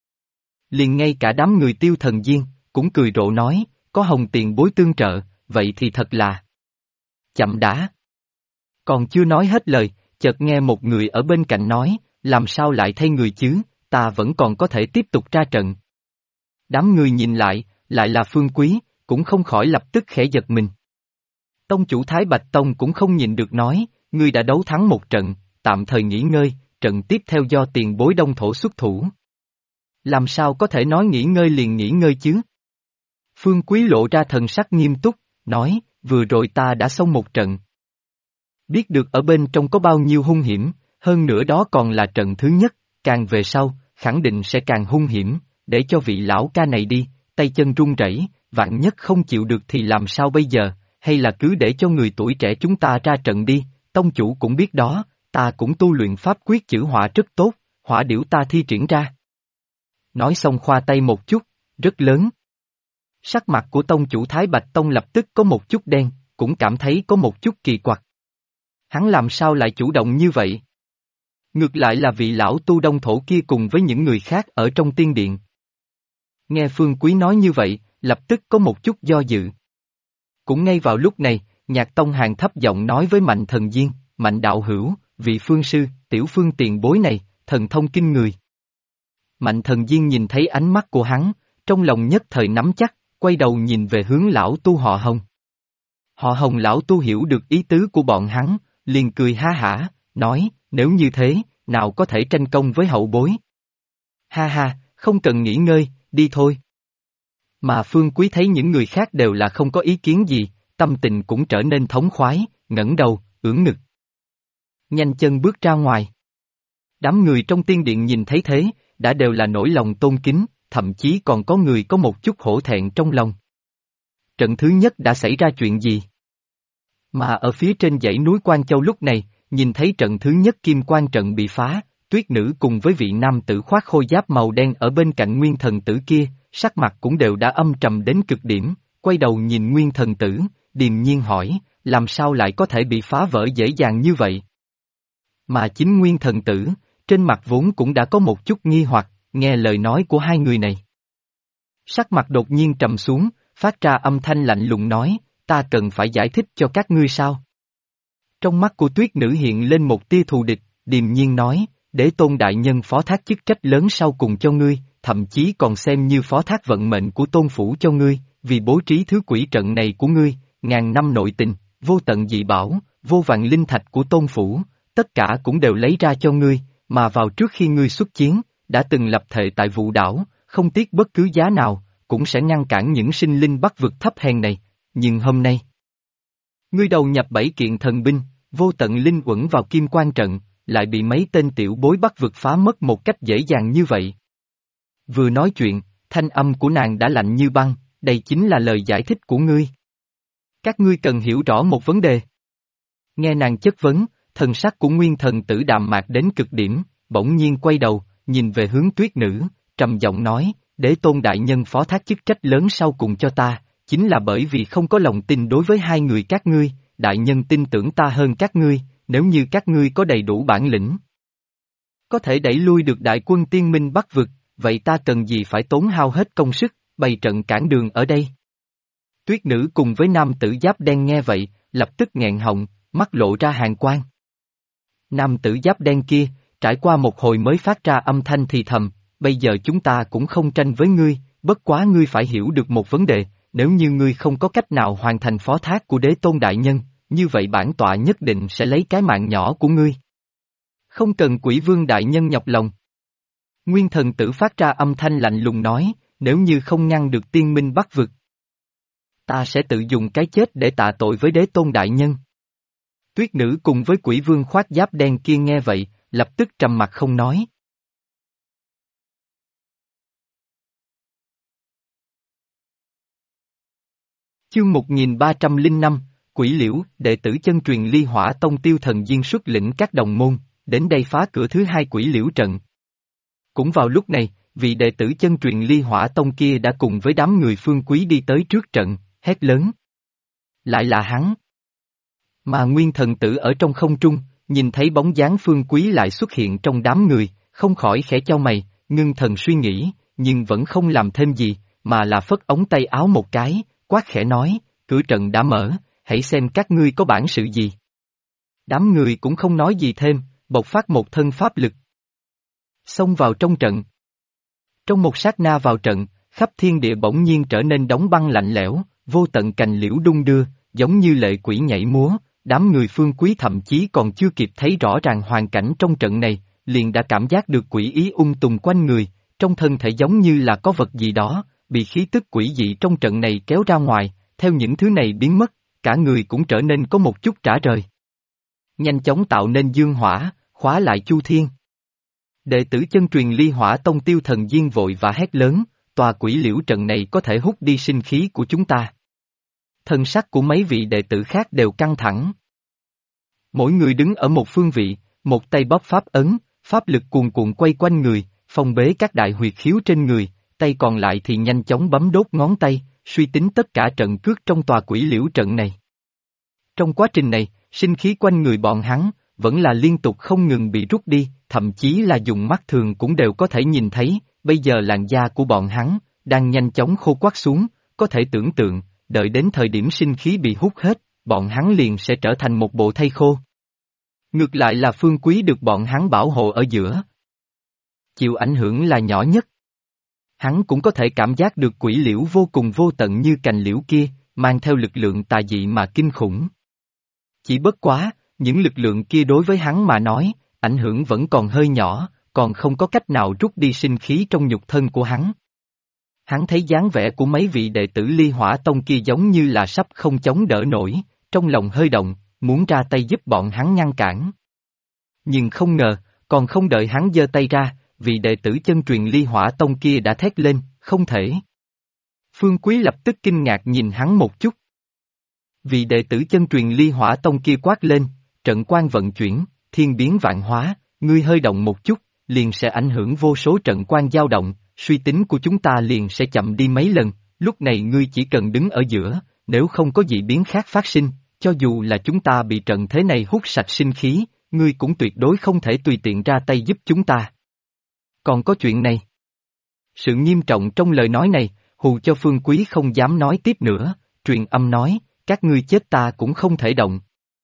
Liền ngay cả đám người Tiêu Thần Diên, cũng cười rộ nói, có Hồng tiền bối tương trợ, vậy thì thật là chậm đã. Còn chưa nói hết lời, chợt nghe một người ở bên cạnh nói, làm sao lại thay người chứ, ta vẫn còn có thể tiếp tục ra trận. Đám người nhìn lại là Phương Quý, cũng không khỏi lập tức khẽ giật mình. Tông chủ Thái Bạch Tông cũng không nhịn được nói, ngươi đã đấu thắng một trận, tạm thời nghỉ ngơi, trận tiếp theo do tiền bối Đông Thổ xuất thủ. Làm sao có thể nói nghỉ ngơi liền nghỉ ngơi chứ? Phương Quý lộ ra thần sắc nghiêm túc, nói, vừa rồi ta đã xong một trận. Biết được ở bên trong có bao nhiêu hung hiểm, hơn nữa đó còn là trận thứ nhất, càng về sau, khẳng định sẽ càng hung hiểm, để cho vị lão ca này đi, tay chân run rẩy, vạn nhất không chịu được thì làm sao bây giờ, hay là cứ để cho người tuổi trẻ chúng ta ra trận đi, tông chủ cũng biết đó, ta cũng tu luyện pháp quyết chữ hỏa rất tốt, hỏa điểu ta thi triển ra. Nói xong khoa tay một chút, rất lớn. Sắc mặt của tông chủ Thái Bạch Tông lập tức có một chút đen, cũng cảm thấy có một chút kỳ quặc. Hắn làm sao lại chủ động như vậy? Ngược lại là vị lão tu đông thổ kia cùng với những người khác ở trong tiên điện. Nghe Phương Quý nói như vậy, lập tức có một chút do dự. Cũng ngay vào lúc này, Nhạc Tông Hàn thấp giọng nói với Mạnh Thần Diên, Mạnh đạo hữu, vị phương sư, tiểu phương tiền bối này, thần thông kinh người. Mạnh Thần Diên nhìn thấy ánh mắt của hắn, trong lòng nhất thời nắm chắc, quay đầu nhìn về hướng lão tu họ Hồng. Họ Hồng lão tu hiểu được ý tứ của bọn hắn, liền cười ha hả, nói, nếu như thế, nào có thể tranh công với hậu bối. Ha ha, không cần nghỉ ngơi, đi thôi. Mà Phương Quý thấy những người khác đều là không có ý kiến gì, tâm tình cũng trở nên thống khoái, ngẩng đầu, ưỡn ngực. Nhanh chân bước ra ngoài. Đám người trong tiên điện nhìn thấy thế, đã đều là nỗi lòng tôn kính, thậm chí còn có người có một chút hổ thẹn trong lòng. Trận thứ nhất đã xảy ra chuyện gì? Mà ở phía trên dãy núi Quan Châu lúc này, nhìn thấy trận thứ nhất kim quan trận bị phá, Tuyết Nữ cùng với vị nam tử khoác khôi giáp màu đen ở bên cạnh Nguyên Thần Tử kia, sắc mặt cũng đều đã âm trầm đến cực điểm, quay đầu nhìn Nguyên Thần Tử, điềm nhiên hỏi, làm sao lại có thể bị phá vỡ dễ dàng như vậy? Mà chính Nguyên Thần Tử, trên mặt vốn cũng đã có một chút nghi hoặc, nghe lời nói của hai người này. Sắc mặt đột nhiên trầm xuống, phát ra âm thanh lạnh lùng nói, ta cần phải giải thích cho các ngươi sao? Trong mắt của Tuyết Nữ hiện lên một tia thù địch, điềm nhiên nói, Đế Tôn đại nhân phó thác chức trách lớn sau cùng cho ngươi, thậm chí còn xem như phó thác vận mệnh của Tôn Phủ cho ngươi, vì bố trí thứ quỷ trận này của ngươi, ngàn năm nội tình, vô tận dị bảo, vô vàn linh thạch của Tôn Phủ, tất cả cũng đều lấy ra cho ngươi, mà vào trước khi ngươi xuất chiến, đã từng lập thệ tại Vũ Đảo, không tiếc bất cứ giá nào, cũng sẽ ngăn cản những sinh linh bắc vực thấp hèn này, nhưng hôm nay, ngươi đầu nhập 7 kiện thần binh, vô tận linh uẩn vào kim quan trận, lại bị mấy tên tiểu bối bắc vực phá mất một cách dễ dàng như vậy. Vừa nói chuyện, thanh âm của nàng đã lạnh như băng, đây chính là lời giải thích của ngươi. Các ngươi cần hiểu rõ một vấn đề. Nghe nàng chất vấn, thần sắc của Nguyên Thần Tử đạm mạc đến cực điểm, bỗng nhiên quay đầu, nhìn về hướng Tuyết Nữ, trầm giọng nói, Đế Tôn đại nhân phó thác chức trách lớn sau cùng cho ta, chính là bởi vì không có lòng tin đối với hai người các ngươi, đại nhân tin tưởng ta hơn các ngươi, nếu như các ngươi có đầy đủ bản lĩnh, có thể đẩy lui được đại quân tiên minh bắc vực, vậy ta cần gì phải tốn hao hết công sức, bày trận cản đường ở đây. Tuyết Nữ cùng với nam tử giáp đen nghe vậy, lập tức nghẹn họng, mắt lộ ra hàn quang. Nam tử giáp đen kia, trải qua một hồi mới phát ra âm thanh thì thầm, bây giờ chúng ta cũng không tranh với ngươi, bất quá ngươi phải hiểu được một vấn đề, nếu như ngươi không có cách nào hoàn thành phó thác của Đế Tôn đại nhân, như vậy bản tọa nhất định sẽ lấy cái mạng nhỏ của ngươi. Không cần Quỷ Vương đại nhân nhọc lòng. Nguyên Thần Tử phát ra âm thanh lạnh lùng nói, nếu như không ngăn được tiên minh bắc vực, ta sẽ tự dùng cái chết để tạ tội với Đế Tôn đại nhân. Tuyết Nữ cùng với Quỷ Vương khoác giáp đen kia nghe vậy, lập tức trầm mặt không nói. Chương 1305, Quỷ Liễu, đệ tử chân truyền Ly Hỏa Tông Tiêu Thần Diên xuất lĩnh các đồng môn, đến đây phá cửa thứ hai Quỷ Liễu trận. Cũng vào lúc này, vị đệ tử chân truyền Ly Hỏa Tông kia đã cùng với đám người Phương Quý đi tới trước trận, hét lớn. Lại là hắn. Mà Nguyên Thần Tử ở trong không trung, nhìn thấy bóng dáng Phương Quý lại xuất hiện trong đám người, không khỏi khẽ chau mày, ngưng thần suy nghĩ, nhưng vẫn không làm thêm gì, mà là phất ống tay áo một cái, quát khẽ nói, cửa trận đã mở, hãy xem các ngươi có bản sự gì. Đám người cũng không nói gì thêm, bộc phát một thân pháp lực. Xông vào trong trận. Trong một sát na vào trận, khắp thiên địa bỗng nhiên trở nên đóng băng lạnh lẽo, vô tận cành liễu đung đưa, giống như lệ quỷ nhảy múa, đám người Phương Quý thậm chí còn chưa kịp thấy rõ ràng hoàn cảnh trong trận này, liền đã cảm giác được quỷ ý tùng quanh người, trong thân thể giống như là có vật gì đó, bị khí tức quỷ dị trong trận này kéo ra ngoài, theo những thứ này biến mất, cả người cũng trở nên có một chút trả rời. Nhanh chóng tạo nên dương hỏa, khóa lại Chu Thiên. Đệ tử chân truyền Ly Hỏa Tông Tiêu Thần Diên vội và hét lớn, tòa quỷ liễu trận này có thể hút đi sinh khí của chúng ta. Thân sắc của mấy vị đệ tử khác đều căng thẳng. Mỗi người đứng ở một phương vị, một tay bóp pháp ấn, pháp lực cuồn cuộn quay quanh người, phong bế các đại huyệt khiếu trên người, tay còn lại thì nhanh chóng bấm đốt ngón tay, suy tính tất cả trận cước trong tòa quỷ liễu trận này. Trong quá trình này, sinh khí quanh người bọn hắn, vẫn là liên tục không ngừng bị rút đi, thậm chí là dùng mắt thường cũng đều có thể nhìn thấy, bây giờ làn da của bọn hắn, đang nhanh chóng khô quắt xuống, có thể tưởng tượng, đợi đến thời điểm sinh khí bị hút hết, bọn hắn liền sẽ trở thành một bộ thây khô. Ngược lại là Phương Quý được bọn hắn bảo hộ ở giữa. Chịu ảnh hưởng là nhỏ nhất. Hắn cũng có thể cảm giác được quỷ liễu vô cùng vô tận như cành liễu kia, mang theo lực lượng tà dị mà kinh khủng. Chỉ bất quá, những lực lượng kia đối với hắn mà nói, ảnh hưởng vẫn còn hơi nhỏ, còn không có cách nào rút đi sinh khí trong nhục thân của hắn. Hắn thấy dáng vẻ của mấy vị đệ tử Ly Hỏa Tông kia giống như là sắp không chống đỡ nổi, trong lòng hơi động, muốn ra tay giúp bọn hắn ngăn cản. Nhưng không ngờ, còn không đợi hắn giơ tay ra, vị đệ tử chân truyền Ly Hỏa Tông kia đã thét lên, không thể. Phương Quý lập tức kinh ngạc nhìn hắn một chút. Vị đệ tử chân truyền Ly Hỏa Tông kia quát lên, trận quan vận chuyển, thiên biến vạn hóa, ngươi hơi động một chút, liền sẽ ảnh hưởng vô số trận quan dao động, suy tính của chúng ta liền sẽ chậm đi mấy lần, lúc này ngươi chỉ cần đứng ở giữa, nếu không có dị biến khác phát sinh, cho dù là chúng ta bị trận thế này hút sạch sinh khí, ngươi cũng tuyệt đối không thể tùy tiện ra tay giúp chúng ta. Còn có chuyện này. Sự nghiêm trọng trong lời nói này, hù cho Phương Quý không dám nói tiếp nữa, truyền âm nói, các ngươi chết ta cũng không thể động.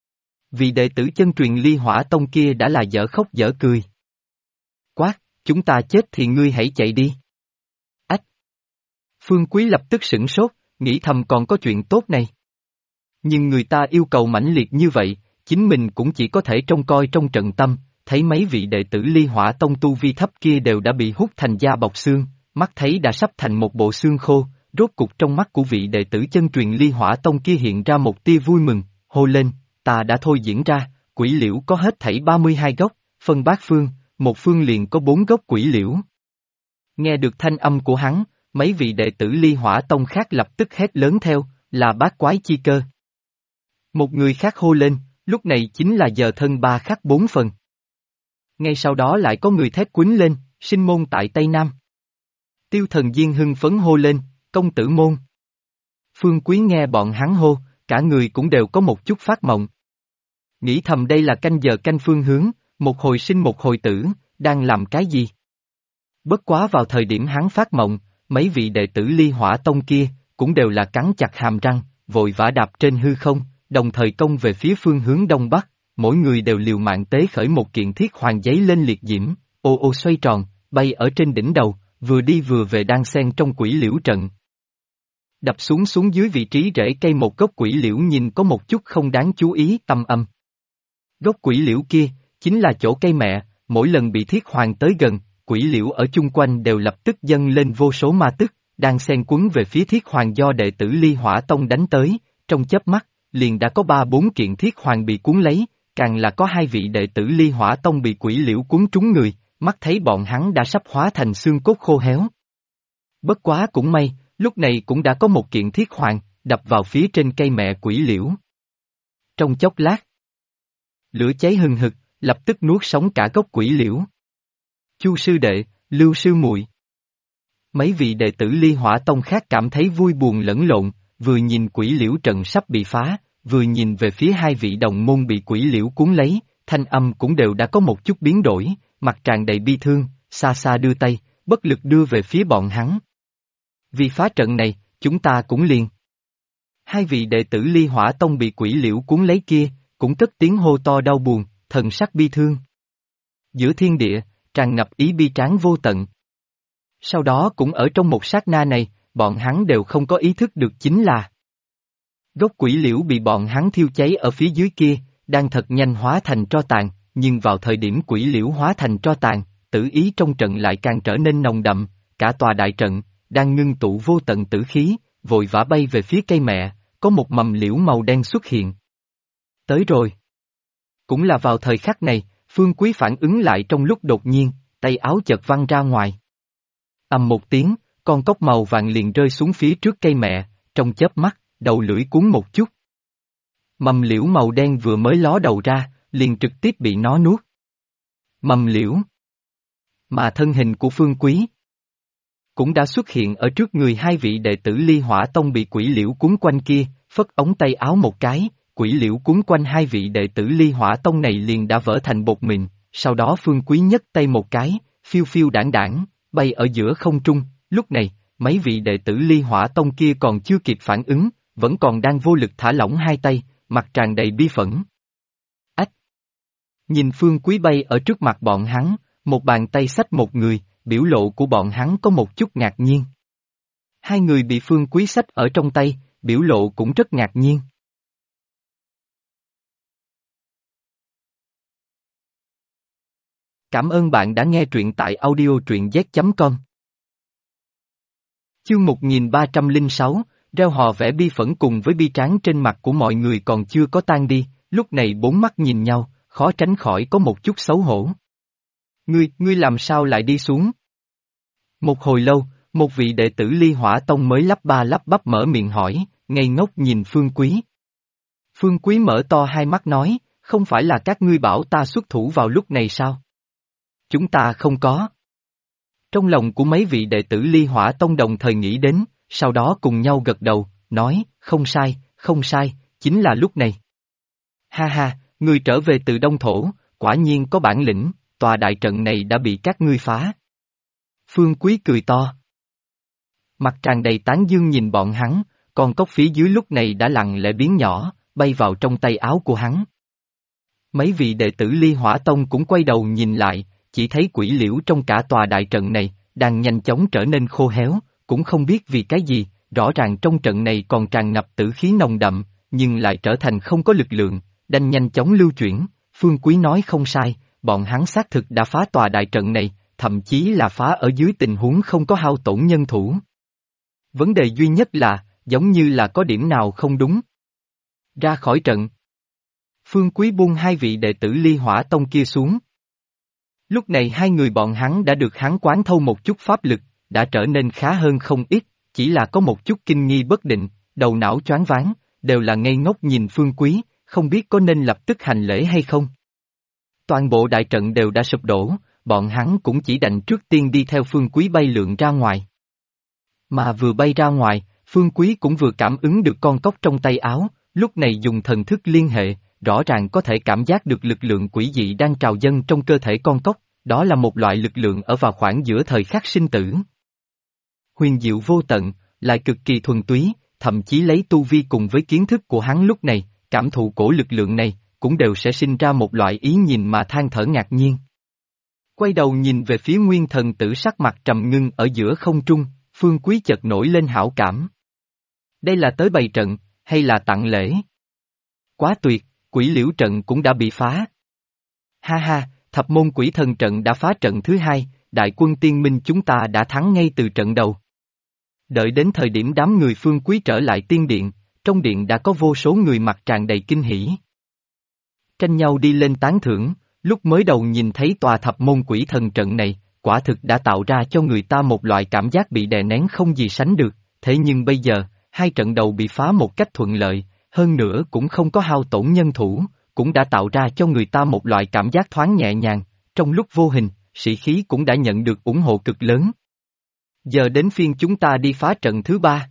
Vì đệ tử chân truyền Ly Hỏa Tông kia đã là dở khóc dở cười. Quát, chúng ta chết thì ngươi hãy chạy đi. Ách! Phương Quý lập tức sửng sốt, nghĩ thầm còn có chuyện tốt này. Nhưng người ta yêu cầu mãnh liệt như vậy, chính mình cũng chỉ có thể trông coi trong trận tâm, thấy mấy vị đệ tử Ly Hỏa Tông tu vi thấp kia đều đã bị hút thành da bọc xương, mắt thấy đã sắp thành một bộ xương khô, rốt cục trong mắt của vị đệ tử chân truyền Ly Hỏa Tông kia hiện ra một tia vui mừng, hô lên, ta đã thôi diễn ra, quỷ liễu có hết thảy 32 gốc, phân bát phương, một phương liền có 4 gốc quỷ liễu. Nghe được thanh âm của hắn, mấy vị đệ tử Ly Hỏa Tông khác lập tức hét lớn theo, là bát quái chi cơ. Một người khác hô lên, lúc này chính là giờ thân 3 khắc 4 phần. Ngay sau đó lại có người thét quýnh lên, sinh môn tại Tây Nam. Tiêu Thần Diên hưng phấn hô lên, công tử môn. Phương Quý nghe bọn hắn hô, cả người cũng đều có một chút phát mộng. Nghĩ thầm đây là canh giờ canh phương hướng, một hồi sinh một hồi tử, đang làm cái gì? Bất quá vào thời điểm hắn phát mộng, mấy vị đệ tử Ly Hỏa Tông kia, cũng đều là cắn chặt hàm răng, vội vã đạp trên hư không, đồng thời công về phía phương hướng đông bắc, mỗi người đều liều mạng tế khởi một kiện thiết hoàng giấy lên liệt diễm, ô ô xoay tròn, bay ở trên đỉnh đầu, vừa đi vừa về đang xen trong quỷ liễu trận. Đập xuống xuống dưới vị trí rễ cây một gốc quỷ liễu nhìn có một chút không đáng chú ý âm âm. Gốc quỷ liễu kia, chính là chỗ cây mẹ, mỗi lần bị thiết hoàng tới gần, quỷ liễu ở chung quanh đều lập tức dâng lên vô số ma tức, đang xen quấn về phía thiết hoàng do đệ tử Ly Hỏa Tông đánh tới, trong chớp mắt, liền đã có 3-4 kiện thiết hoàng bị cuốn lấy, càng là có 2 vị đệ tử Ly Hỏa Tông bị quỷ liễu cuốn trúng người, mắt thấy bọn hắn đã sắp hóa thành xương cốt khô héo. Bất quá cũng may, lúc này cũng đã có một kiện thiết hoàng, đập vào phía trên cây mẹ quỷ liễu. Trong chốc lát, lửa cháy hừng hực, lập tức nuốt sống cả gốc quỷ liễu. Chu sư đệ, Lưu sư muội. Mấy vị đệ tử Ly Hỏa Tông khác cảm thấy vui buồn lẫn lộn, vừa nhìn quỷ liễu trận sắp bị phá, vừa nhìn về phía 2 vị đồng môn bị quỷ liễu cuốn lấy, thanh âm cũng đều đã có một chút biến đổi, mặt tràn đầy bi thương, xa xa đưa tay, bất lực đưa về phía bọn hắn. Vì phá trận này, chúng ta cũng liền. 2 vị đệ tử Ly Hỏa Tông bị quỷ liễu cuốn lấy kia, cũng cất tiếng hô to đau buồn, thần sắc bi thương. Giữa thiên địa, tràn ngập ý bi tráng vô tận. Sau đó cũng ở trong một sát na này, bọn hắn đều không có ý thức được chính là gốc quỷ liễu bị bọn hắn thiêu cháy ở phía dưới kia, đang thật nhanh hóa thành tro tàn, nhưng vào thời điểm quỷ liễu hóa thành tro tàn, tử ý trong trận lại càng trở nên nồng đậm, cả tòa đại trận, đang ngưng tụ vô tận tử khí, vội vã bay về phía cây mẹ, có một mầm liễu màu đen xuất hiện. Tới rồi. Cũng là vào thời khắc này, Phương Quý phản ứng lại trong lúc đột nhiên, tay áo chợt văng ra ngoài. Ầm một tiếng, con cốc màu vàng liền rơi xuống phía trước cây mẹ, trong chớp mắt, đầu lưỡi cuốn một chút. Mầm liễu màu đen vừa mới ló đầu ra, liền trực tiếp bị nó nuốt. Mầm liễu. Mà thân hình của Phương Quý cũng đã xuất hiện ở trước người hai vị đệ tử Ly Hỏa Tông bị quỷ liễu cuốn quanh kia, phất ống tay áo một cái, quỷ liễu cuốn quanh hai vị đệ tử Ly Hỏa Tông này liền đã vỡ thành bột mịn, sau đó Phương Quý nhấc tay một cái, phiêu phiêu đảng đảng, bay ở giữa không trung, lúc này, mấy vị đệ tử Ly Hỏa Tông kia còn chưa kịp phản ứng, vẫn còn đang vô lực thả lỏng hai tay, mặt tràn đầy bi phẫn. Ách! Nhìn Phương Quý bay ở trước mặt bọn hắn, một bàn tay xách một người, biểu lộ của bọn hắn có một chút ngạc nhiên. Hai người bị Phương Quý xách ở trong tay, biểu lộ cũng rất ngạc nhiên. Cảm ơn bạn đã nghe truyện tại audio truyện z.com. Chương 1306, reo hò vẻ bi phẫn cùng với bi tráng trên mặt của mọi người còn chưa có tan đi, lúc này bốn mắt nhìn nhau, khó tránh khỏi có một chút xấu hổ. Ngươi làm sao lại đi xuống? Một hồi lâu, một vị đệ tử Ly Hỏa Tông mới lắp ba lắp bắp mở miệng hỏi, ngây ngốc nhìn Phương Quý. Phương Quý mở to hai mắt nói, không phải là các ngươi bảo ta xuất thủ vào lúc này sao? Chúng ta không có. Trong lòng của mấy vị đệ tử Ly Hỏa Tông đồng thời nghĩ đến, sau đó cùng nhau gật đầu, nói, không sai, chính là lúc này. Ha ha, ngươi trở về từ Đông Thổ, quả nhiên có bản lĩnh, tòa đại trận này đã bị các ngươi phá. Phương Quý cười to. Mặt tràn đầy tán dương nhìn bọn hắn, con cốc phía dưới lúc này đã lặng lẽ biến nhỏ, bay vào trong tay áo của hắn. Mấy vị đệ tử Ly Hỏa Tông cũng quay đầu nhìn lại, chỉ thấy quỷ liễu trong cả tòa đại trận này, đang nhanh chóng trở nên khô héo, cũng không biết vì cái gì, rõ ràng trong trận này còn tràn ngập tử khí nồng đậm, nhưng lại trở thành không có lực lượng, đang nhanh chóng lưu chuyển. Phương Quý nói không sai, bọn hắn xác thực đã phá tòa đại trận này, thậm chí là phá ở dưới tình huống không có hao tổn nhân thủ. Vấn đề duy nhất là, giống như là có điểm nào không đúng. Ra khỏi trận. Phương Quý buông hai vị đệ tử Ly Hỏa Tông kia xuống. Lúc này hai người bọn hắn đã được hắn quán thâu một chút pháp lực, đã trở nên khá hơn không ít, chỉ là có một chút kinh nghi bất định, đầu não choáng váng, đều là ngây ngốc nhìn Phương Quý, không biết có nên lập tức hành lễ hay không. Toàn bộ đại trận đều đã sụp đổ, bọn hắn cũng chỉ đành trước tiên đi theo Phương Quý bay lượn ra ngoài. Mà vừa bay ra ngoài, Phương Quý cũng vừa cảm ứng được con cốc trong tay áo, lúc này dùng thần thức liên hệ, rõ ràng có thể cảm giác được lực lượng quỷ dị đang trào dâng trong cơ thể con cốc, đó là một loại lực lượng ở vào khoảng giữa thời khắc sinh tử. Huyền diệu vô tận, lại cực kỳ thuần túy, thậm chí lấy tu vi cùng với kiến thức của hắn lúc này, cảm thụ cổ lực lượng này, cũng đều sẽ sinh ra một loại ý nhìn mà than thở ngạc nhiên. Quay đầu nhìn về phía Nguyên Thần Tử sắc mặt trầm ngưng ở giữa không trung, Phương Quý chợt nổi lên hảo cảm. Đây là tới bày trận, hay là tặng lễ? Quá tuyệt, quỷ liễu trận cũng đã bị phá. Ha ha, thập môn quỷ thần trận đã phá trận thứ hai, đại quân tiên minh chúng ta đã thắng ngay từ trận đầu. Đợi đến thời điểm đám người Phương Quý trở lại tiên điện, trong điện đã có vô số người mặt tràn đầy kinh hỉ. Tranh nhau đi lên tán thưởng, lúc mới đầu nhìn thấy tòa thập môn quỷ thần trận này, quả thực đã tạo ra cho người ta một loại cảm giác bị đè nén không gì sánh được, thế nhưng bây giờ, hai trận đầu bị phá một cách thuận lợi, hơn nữa cũng không có hao tổn nhân thủ, cũng đã tạo ra cho người ta một loại cảm giác thoáng nhẹ nhàng, trong lúc vô hình, sĩ khí cũng đã nhận được ủng hộ cực lớn. Giờ đến phiên chúng ta đi phá trận thứ ba.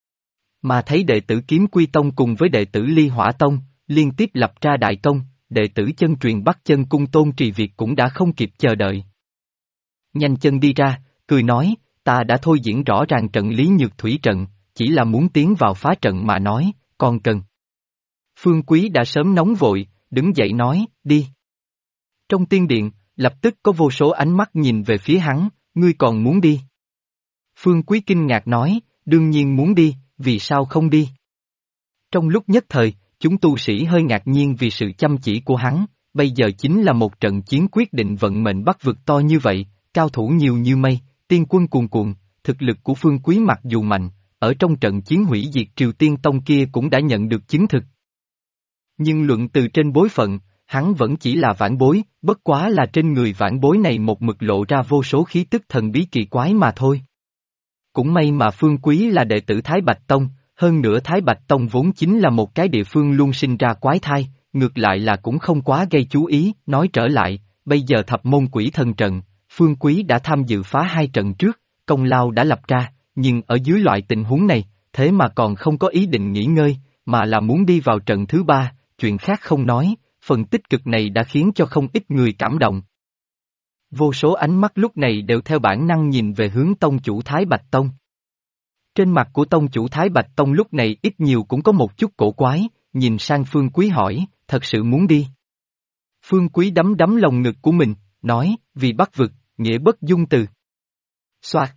Mà thấy đệ tử Kiếm Quy Tông cùng với đệ tử Ly Hỏa Tông, liên tiếp lập ra đại công, đệ tử chân truyền Bắc Chân Cung Tôn Trì Việt cũng đã không kịp chờ đợi. Nhanh chân đi ra, cười nói, ta đã thôi diễn rõ ràng trận Lý Nhược Thủy trận, chỉ là muốn tiến vào phá trận mà nói, còn cần. Phương Quý đã sớm nóng vội, đứng dậy nói, đi. Trong tiên điện, lập tức có vô số ánh mắt nhìn về phía hắn, ngươi còn muốn đi? Phương Quý kinh ngạc nói, đương nhiên muốn đi, vì sao không đi? Trong lúc nhất thời, chúng tu sĩ hơi ngạc nhiên vì sự chăm chỉ của hắn, bây giờ chính là một trận chiến quyết định vận mệnh Bắc vực to như vậy, cao thủ nhiều như mây, tiên quân cuồn cuộn, thực lực của Phương Quý mặc dù mạnh, ở trong trận chiến hủy diệt Triều Tiên Tông kia cũng đã nhận được chứng thực. Nhưng luận từ trên bối phận, hắn vẫn chỉ là vãn bối, bất quá là trên người vãn bối này một mực lộ ra vô số khí tức thần bí kỳ quái mà thôi. Cũng may mà Phương Quý là đệ tử Thái Bạch Tông, hơn nữa Thái Bạch Tông vốn chính là một cái địa phương luôn sinh ra quái thai, ngược lại là cũng không quá gây chú ý, nói trở lại, bây giờ thập môn quỷ thần trận, Phương Quý đã tham dự phá hai trận trước, công lao đã lập ra, nhưng ở dưới loại tình huống này, thế mà còn không có ý định nghỉ ngơi, mà là muốn đi vào trận thứ ba, chuyện khác không nói, phần tích cực này đã khiến cho không ít người cảm động. Vô số ánh mắt lúc này đều theo bản năng nhìn về hướng tông chủ Thái Bạch Tông. Trên mặt của tông chủ Thái Bạch Tông lúc này ít nhiều cũng có một chút cổ quái, nhìn sang Phương Quý hỏi, thật sự muốn đi. Phương Quý đấm đấm lồng ngực của mình, nói, vì Bắc vực, nghĩa bất dung từ. Xoạt.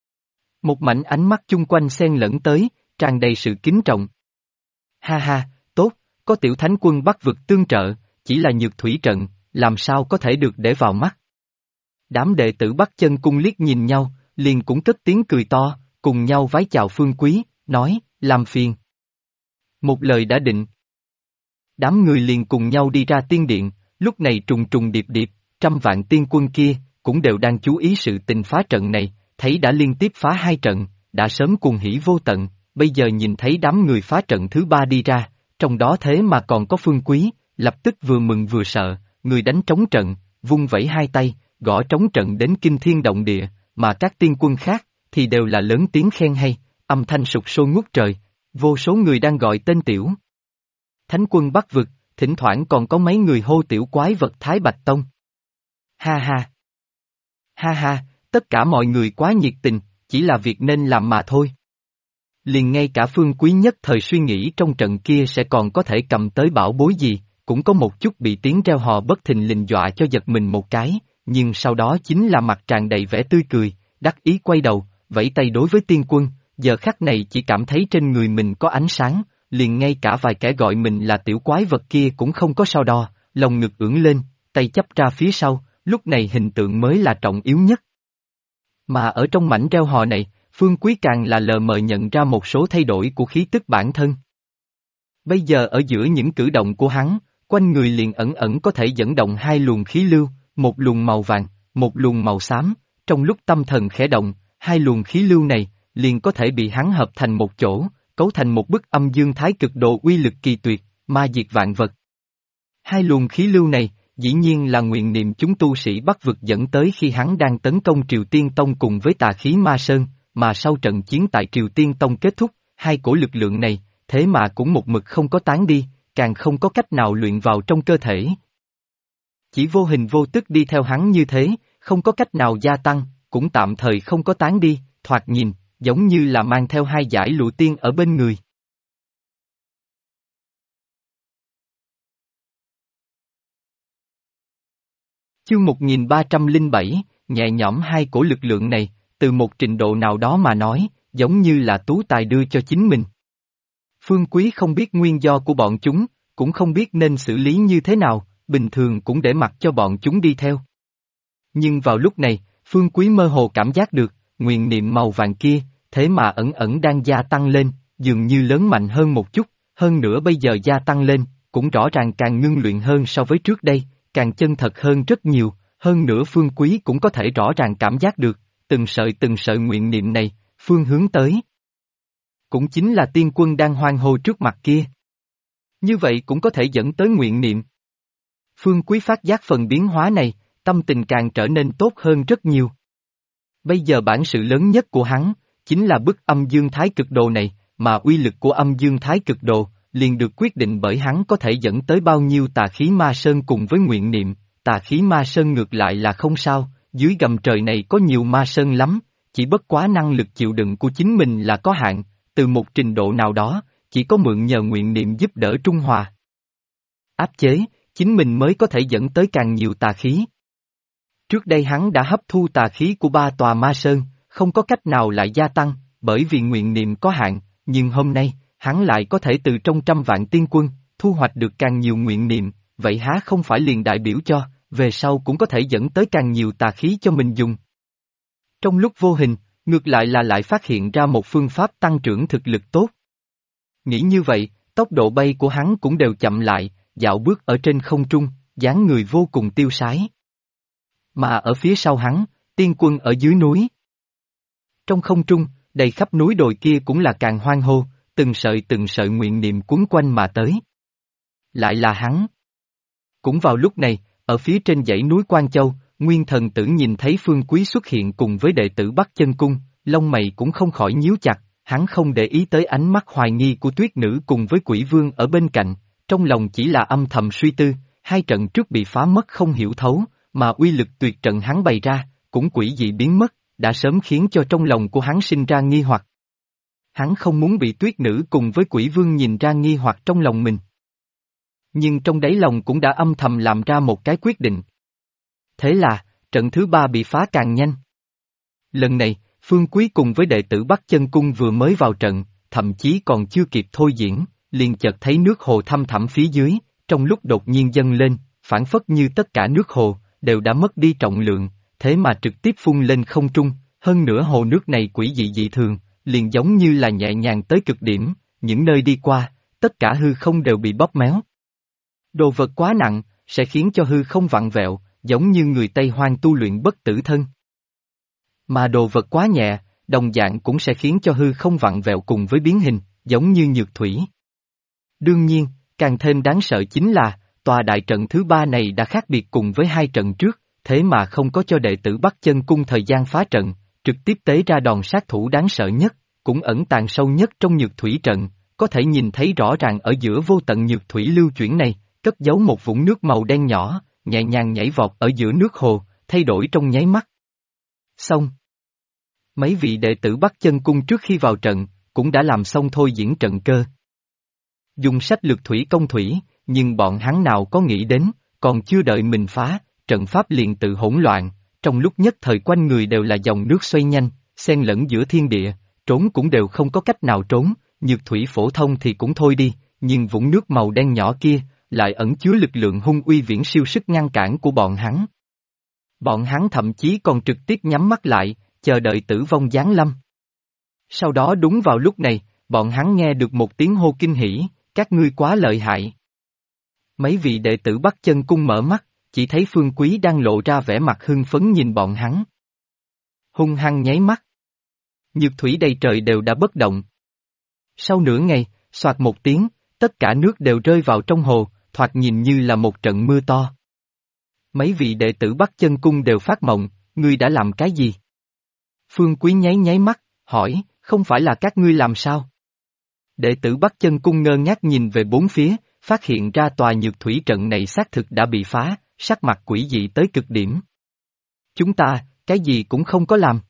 Một mảnh ánh mắt chung quanh xen lẫn tới, tràn đầy sự kính trọng. Ha ha, tốt, có tiểu thánh quân Bắc vực tương trợ, chỉ là nhược thủy trận, làm sao có thể được để vào mắt. Đám đệ tử Bắc Chân Cung liếc nhìn nhau, liền cũng cất tiếng cười to, cùng nhau vái chào Phương Quý, nói, làm phiền. Một lời đã định. Đám người liền cùng nhau đi ra tiên điện, lúc này trùng trùng điệp điệp, trăm vạn tiên quân kia, cũng đều đang chú ý sự tình phá trận này, thấy đã liên tiếp phá 2 trận, đã sớm cuồng hỉ vô tận, bây giờ nhìn thấy đám người phá trận thứ 3 đi ra, trong đó thế mà còn có Phương Quý, lập tức vừa mừng vừa sợ, người đánh trống trận, vung vẩy 2 tay, gõ trống trận đến kinh thiên động địa, mà các tiên quân khác, thì đều là lớn tiếng khen hay, âm thanh sục sôi ngút trời, vô số người đang gọi tên tiểu. Thánh quân Bắc vực, thỉnh thoảng còn có mấy người hô tiểu quái vật Thái Bạch Tông. Ha ha! Ha ha, tất cả mọi người quá nhiệt tình, chỉ là việc nên làm mà thôi. Liền ngay cả Phương Quý nhất thời suy nghĩ trong trận kia sẽ còn có thể cầm tới bảo bối gì, cũng có một chút bị tiếng reo hò bất thình lình dọa cho giật mình một cái, nhưng sau đó chính là mặt tràn đầy vẻ tươi cười, đắc ý quay đầu, vẫy tay đối với tiên quân, giờ khắc này chỉ cảm thấy trên người mình có ánh sáng, liền ngay cả vài kẻ gọi mình là tiểu quái vật kia cũng không có so đo, lồng ngực ưỡn lên, tay chắp ra phía sau, lúc này hình tượng mới là trọng yếu nhất. Mà ở trong mảnh reo hò này, Phương Quý càng là lờ mờ nhận ra một số thay đổi của khí tức bản thân. Bây giờ ở giữa những cử động của hắn, quanh người liền ẩn ẩn có thể dẫn động 2 luồng khí lưu, một luồng màu vàng, một luồng màu xám, trong lúc tâm thần khẽ động, 2 luồng khí lưu này, liền có thể bị hắn hợp thành một chỗ, cấu thành một bức âm dương thái cực độ uy lực kỳ tuyệt, ma diệt vạn vật. 2 luồng khí lưu này, dĩ nhiên là nguyện niệm chúng tu sĩ Bắc vực dẫn tới khi hắn đang tấn công Triều Tiên Tông cùng với tà khí Ma Sơn, mà sau trận chiến tại Triều Tiên Tông kết thúc, 2 cổ lực lượng này, thế mà cũng một mực không có tán đi, càng không có cách nào luyện vào trong cơ thể. Chỉ vô hình vô tức đi theo hắn như thế, không có cách nào gia tăng, cũng tạm thời không có tán đi, thoạt nhìn, giống như là mang theo 2 dải lụa tiên ở bên người. Chương 1307, nhẹ nhõm 2 cổ lực lượng này, từ một trình độ nào đó mà nói, giống như là tú tài đưa cho chính mình. Phương Quý không biết nguyên do của bọn chúng, cũng không biết nên xử lý như thế nào, bình thường cũng để mặc cho bọn chúng đi theo. Nhưng vào lúc này, Phương Quý mơ hồ cảm giác được, nguyện niệm màu vàng kia, thế mà ẩn ẩn đang gia tăng lên, dường như lớn mạnh hơn một chút, hơn nữa bây giờ gia tăng lên, cũng rõ ràng càng ngưng luyện hơn so với trước đây, càng chân thật hơn rất nhiều, hơn nữa Phương Quý cũng có thể rõ ràng cảm giác được, từng sợi nguyện niệm này, phương hướng tới. Cũng chính là tiên quân đang hoan hô trước mặt kia. Như vậy cũng có thể dẫn tới nguyện niệm. Phương Quý phát giác phần biến hóa này, tâm tình càng trở nên tốt hơn rất nhiều. Bây giờ bản sự lớn nhất của hắn, chính là bức âm dương thái cực đồ này, mà uy lực của âm dương thái cực đồ, liền được quyết định bởi hắn có thể dẫn tới bao nhiêu tà khí ma sơn cùng với nguyện niệm, tà khí ma sơn ngược lại là không sao, dưới gầm trời này có nhiều ma sơn lắm, chỉ bất quá năng lực chịu đựng của chính mình là có hạn, từ một trình độ nào đó, chỉ có mượn nhờ nguyện niệm giúp đỡ trung hòa. Áp chế, chính mình mới có thể dẫn tới càng nhiều tà khí. Trước đây hắn đã hấp thu tà khí của 3 tòa ma sơn, không có cách nào lại gia tăng, bởi vì nguyện niệm có hạn, nhưng hôm nay, hắn lại có thể từ trong trăm vạn tiên quân, thu hoạch được càng nhiều nguyện niệm, vậy há không phải liền đại biểu cho, về sau cũng có thể dẫn tới càng nhiều tà khí cho mình dùng. Trong lúc vô hình, ngược lại là lại phát hiện ra một phương pháp tăng trưởng thực lực tốt. Nghĩ như vậy, tốc độ bay của hắn cũng đều chậm lại, dạo bước ở trên không trung, dáng người vô cùng tiêu sái. Mà ở phía sau hắn, tiên quân ở dưới núi. Trong không trung, đầy khắp núi đồi kia cũng là càng hoang hô, từng sợi nguyện niệm cuốn quanh mà tới. Lại là hắn. Cũng vào lúc này, ở phía trên dãy núi Quan Châu, Nguyên thần tử nhìn thấy Phương Quý xuất hiện cùng với đệ tử Bắc Chân Cung, lông mày cũng không khỏi nhíu chặt, hắn không để ý tới ánh mắt hoài nghi của tuyết nữ cùng với quỷ vương ở bên cạnh, trong lòng chỉ là âm thầm suy tư, hai trận trước bị phá mất không hiểu thấu, mà uy lực tuyệt trận hắn bày ra, cũng quỷ dị biến mất, đã sớm khiến cho trong lòng của hắn sinh ra nghi hoặc. Hắn không muốn bị tuyết nữ cùng với quỷ vương nhìn ra nghi hoặc trong lòng mình. Nhưng trong đáy lòng cũng đã âm thầm làm ra một cái quyết định. Thế là, trận thứ ba bị phá càng nhanh. Lần này, Phương Quý cùng với đệ tử Bắc Chân Cung vừa mới vào trận, thậm chí còn chưa kịp thôi diễn, liền chợt thấy nước hồ thăm thẳm phía dưới, trong lúc đột nhiên dâng lên, phản phất như tất cả nước hồ, đều đã mất đi trọng lượng, thế mà trực tiếp phun lên không trung, hơn nữa hồ nước này quỷ dị dị thường, liền giống như là nhẹ nhàng tới cực điểm, những nơi đi qua, tất cả hư không đều bị bóp méo. Đồ vật quá nặng, sẽ khiến cho hư không vặn vẹo, giống như người Tây Hoang tu luyện bất tử thân. Mà đồ vật quá nhẹ, đồng dạng cũng sẽ khiến cho hư không vặn vẹo cùng với biến hình, giống như nhược thủy. Đương nhiên, càng thêm đáng sợ chính là, tòa đại trận thứ ba này đã khác biệt cùng với hai trận trước, thế mà không có cho đệ tử Bắc Chân Cung thời gian phá trận, trực tiếp tế ra đòn sát thủ đáng sợ nhất, cũng ẩn tàng sâu nhất trong nhược thủy trận, có thể nhìn thấy rõ ràng ở giữa vô tận nhược thủy lưu chuyển này, cất giấu một vũng nước màu đen nhỏ, nhẹ nhàng nhảy vọt ở giữa nước hồ, thay đổi trong nháy mắt. Xong. Mấy vị đệ tử Bắc Chân Cung trước khi vào trận, cũng đã làm xong thôi diễn trận cơ. Dùng sách lược thủy công thủy, nhưng bọn hắn nào có nghĩ đến, còn chưa đợi mình phá, trận pháp liền tự hỗn loạn, trong lúc nhất thời quanh người đều là dòng nước xoay nhanh, xen lẫn giữa thiên địa, trốn cũng đều không có cách nào trốn, nhược thủy phổ thông thì cũng thôi đi, nhưng vũng nước màu đen nhỏ kia, lại ẩn chứa lực lượng hung uy viễn siêu sức ngăn cản của bọn hắn. Bọn hắn thậm chí còn trực tiếp nhắm mắt lại, chờ đợi tử vong giáng lâm. Sau đó đúng vào lúc này, bọn hắn nghe được một tiếng hô kinh hỉ, các ngươi quá lợi hại. Mấy vị đệ tử Bắc Chân Cung mở mắt, chỉ thấy Phương Quý đang lộ ra vẻ mặt hưng phấn nhìn bọn hắn. Hung hăng nháy mắt. Nhược thủy đầy trời đều đã bất động. Sau nửa ngày, soạt một tiếng, tất cả nước đều rơi vào trong hồ, thoạt nhìn như là một trận mưa to. Mấy vị đệ tử Bắc Chân Cung đều phát mộng, ngươi đã làm cái gì? Phương Quý nháy nháy mắt, hỏi, không phải là các ngươi làm sao? Đệ tử Bắc Chân Cung ngơ ngác nhìn về bốn phía, phát hiện ra tòa nhược thủy trận này xác thực đã bị phá, sắc mặt quỷ dị tới cực điểm. Chúng ta, cái gì cũng không có làm.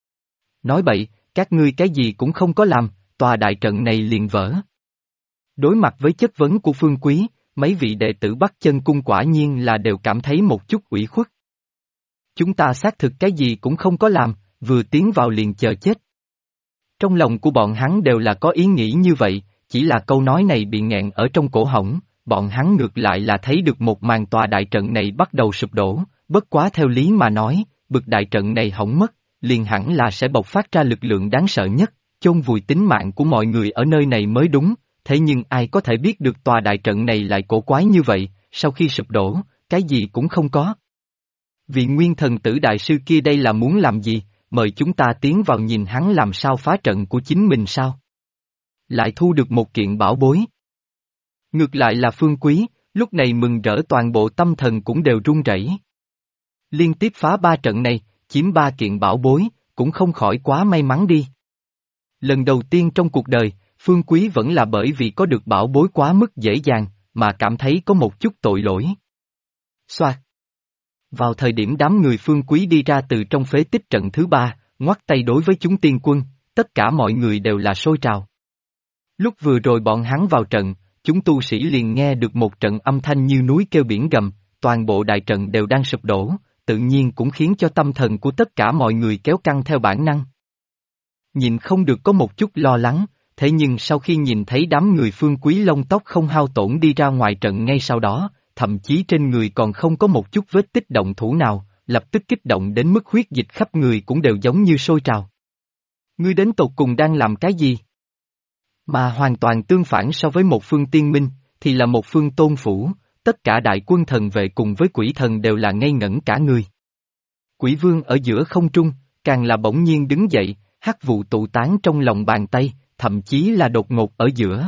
Nói bậy, các ngươi cái gì cũng không có làm, tòa đại trận này liền vỡ. Đối mặt với chất vấn của Phương Quý, mấy vị đệ tử Bắc Chân Cung quả nhiên là đều cảm thấy một chút ủy khuất. Chúng ta xác thực cái gì cũng không có làm, vừa tiến vào liền chờ chết. Trong lòng của bọn hắn đều là có ý nghĩ như vậy, chỉ là câu nói này bị nghẹn ở trong cổ họng, bọn hắn ngược lại là thấy được một màn tòa đại trận này bắt đầu sụp đổ, bất quá theo lý mà nói, bực đại trận này hỏng mất, liền hẳn là sẽ bộc phát ra lực lượng đáng sợ nhất, chôn vùi tính mạng của mọi người ở nơi này mới đúng, thế nhưng ai có thể biết được tòa đại trận này lại cổ quái như vậy, sau khi sụp đổ, cái gì cũng không có. Vị nguyên thần tử đại sư kia đây là muốn làm gì, mời chúng ta tiến vào nhìn hắn làm sao phá trận của chính mình sao? Lại thu được một kiện bảo bối. Ngược lại là Phương Quý, lúc này mừng rỡ toàn bộ tâm thần cũng đều run rẩy. Liên tiếp phá ba trận này, chiếm ba kiện bảo bối, cũng không khỏi quá may mắn đi. Lần đầu tiên trong cuộc đời, Phương Quý vẫn là bởi vì có được bảo bối quá mức dễ dàng, mà cảm thấy có một chút tội lỗi. Xoạt. Vào thời điểm đám người Phương Quý đi ra từ trong phế tích trận thứ ba, ngoắt tay đối với chúng tiên quân, tất cả mọi người đều là sôi trào. Lúc vừa rồi bọn hắn vào trận, chúng tu sĩ liền nghe được một trận âm thanh như núi kêu biển gầm, toàn bộ đại trận đều đang sụp đổ, tự nhiên cũng khiến cho tâm thần của tất cả mọi người kéo căng theo bản năng. Nhìn không được có một chút lo lắng, thế nhưng sau khi nhìn thấy đám người Phương Quý lông tóc không hao tổn đi ra ngoài trận ngay sau đó, thậm chí trên người còn không có một chút vết tích động thủ nào, lập tức kích động đến mức huyết dịch khắp người cũng đều giống như sôi trào. Ngươi đến tột cùng đang làm cái gì? Mà hoàn toàn tương phản so với một phương tiên minh, thì là một phương tôn phủ, tất cả đại quân thần vệ cùng với quỷ thần đều là ngây ngẩn cả người. Quỷ vương ở giữa không trung, càng là bỗng nhiên đứng dậy, hắc vụ tụ tán trong lòng bàn tay, thậm chí là đột ngột ở giữa.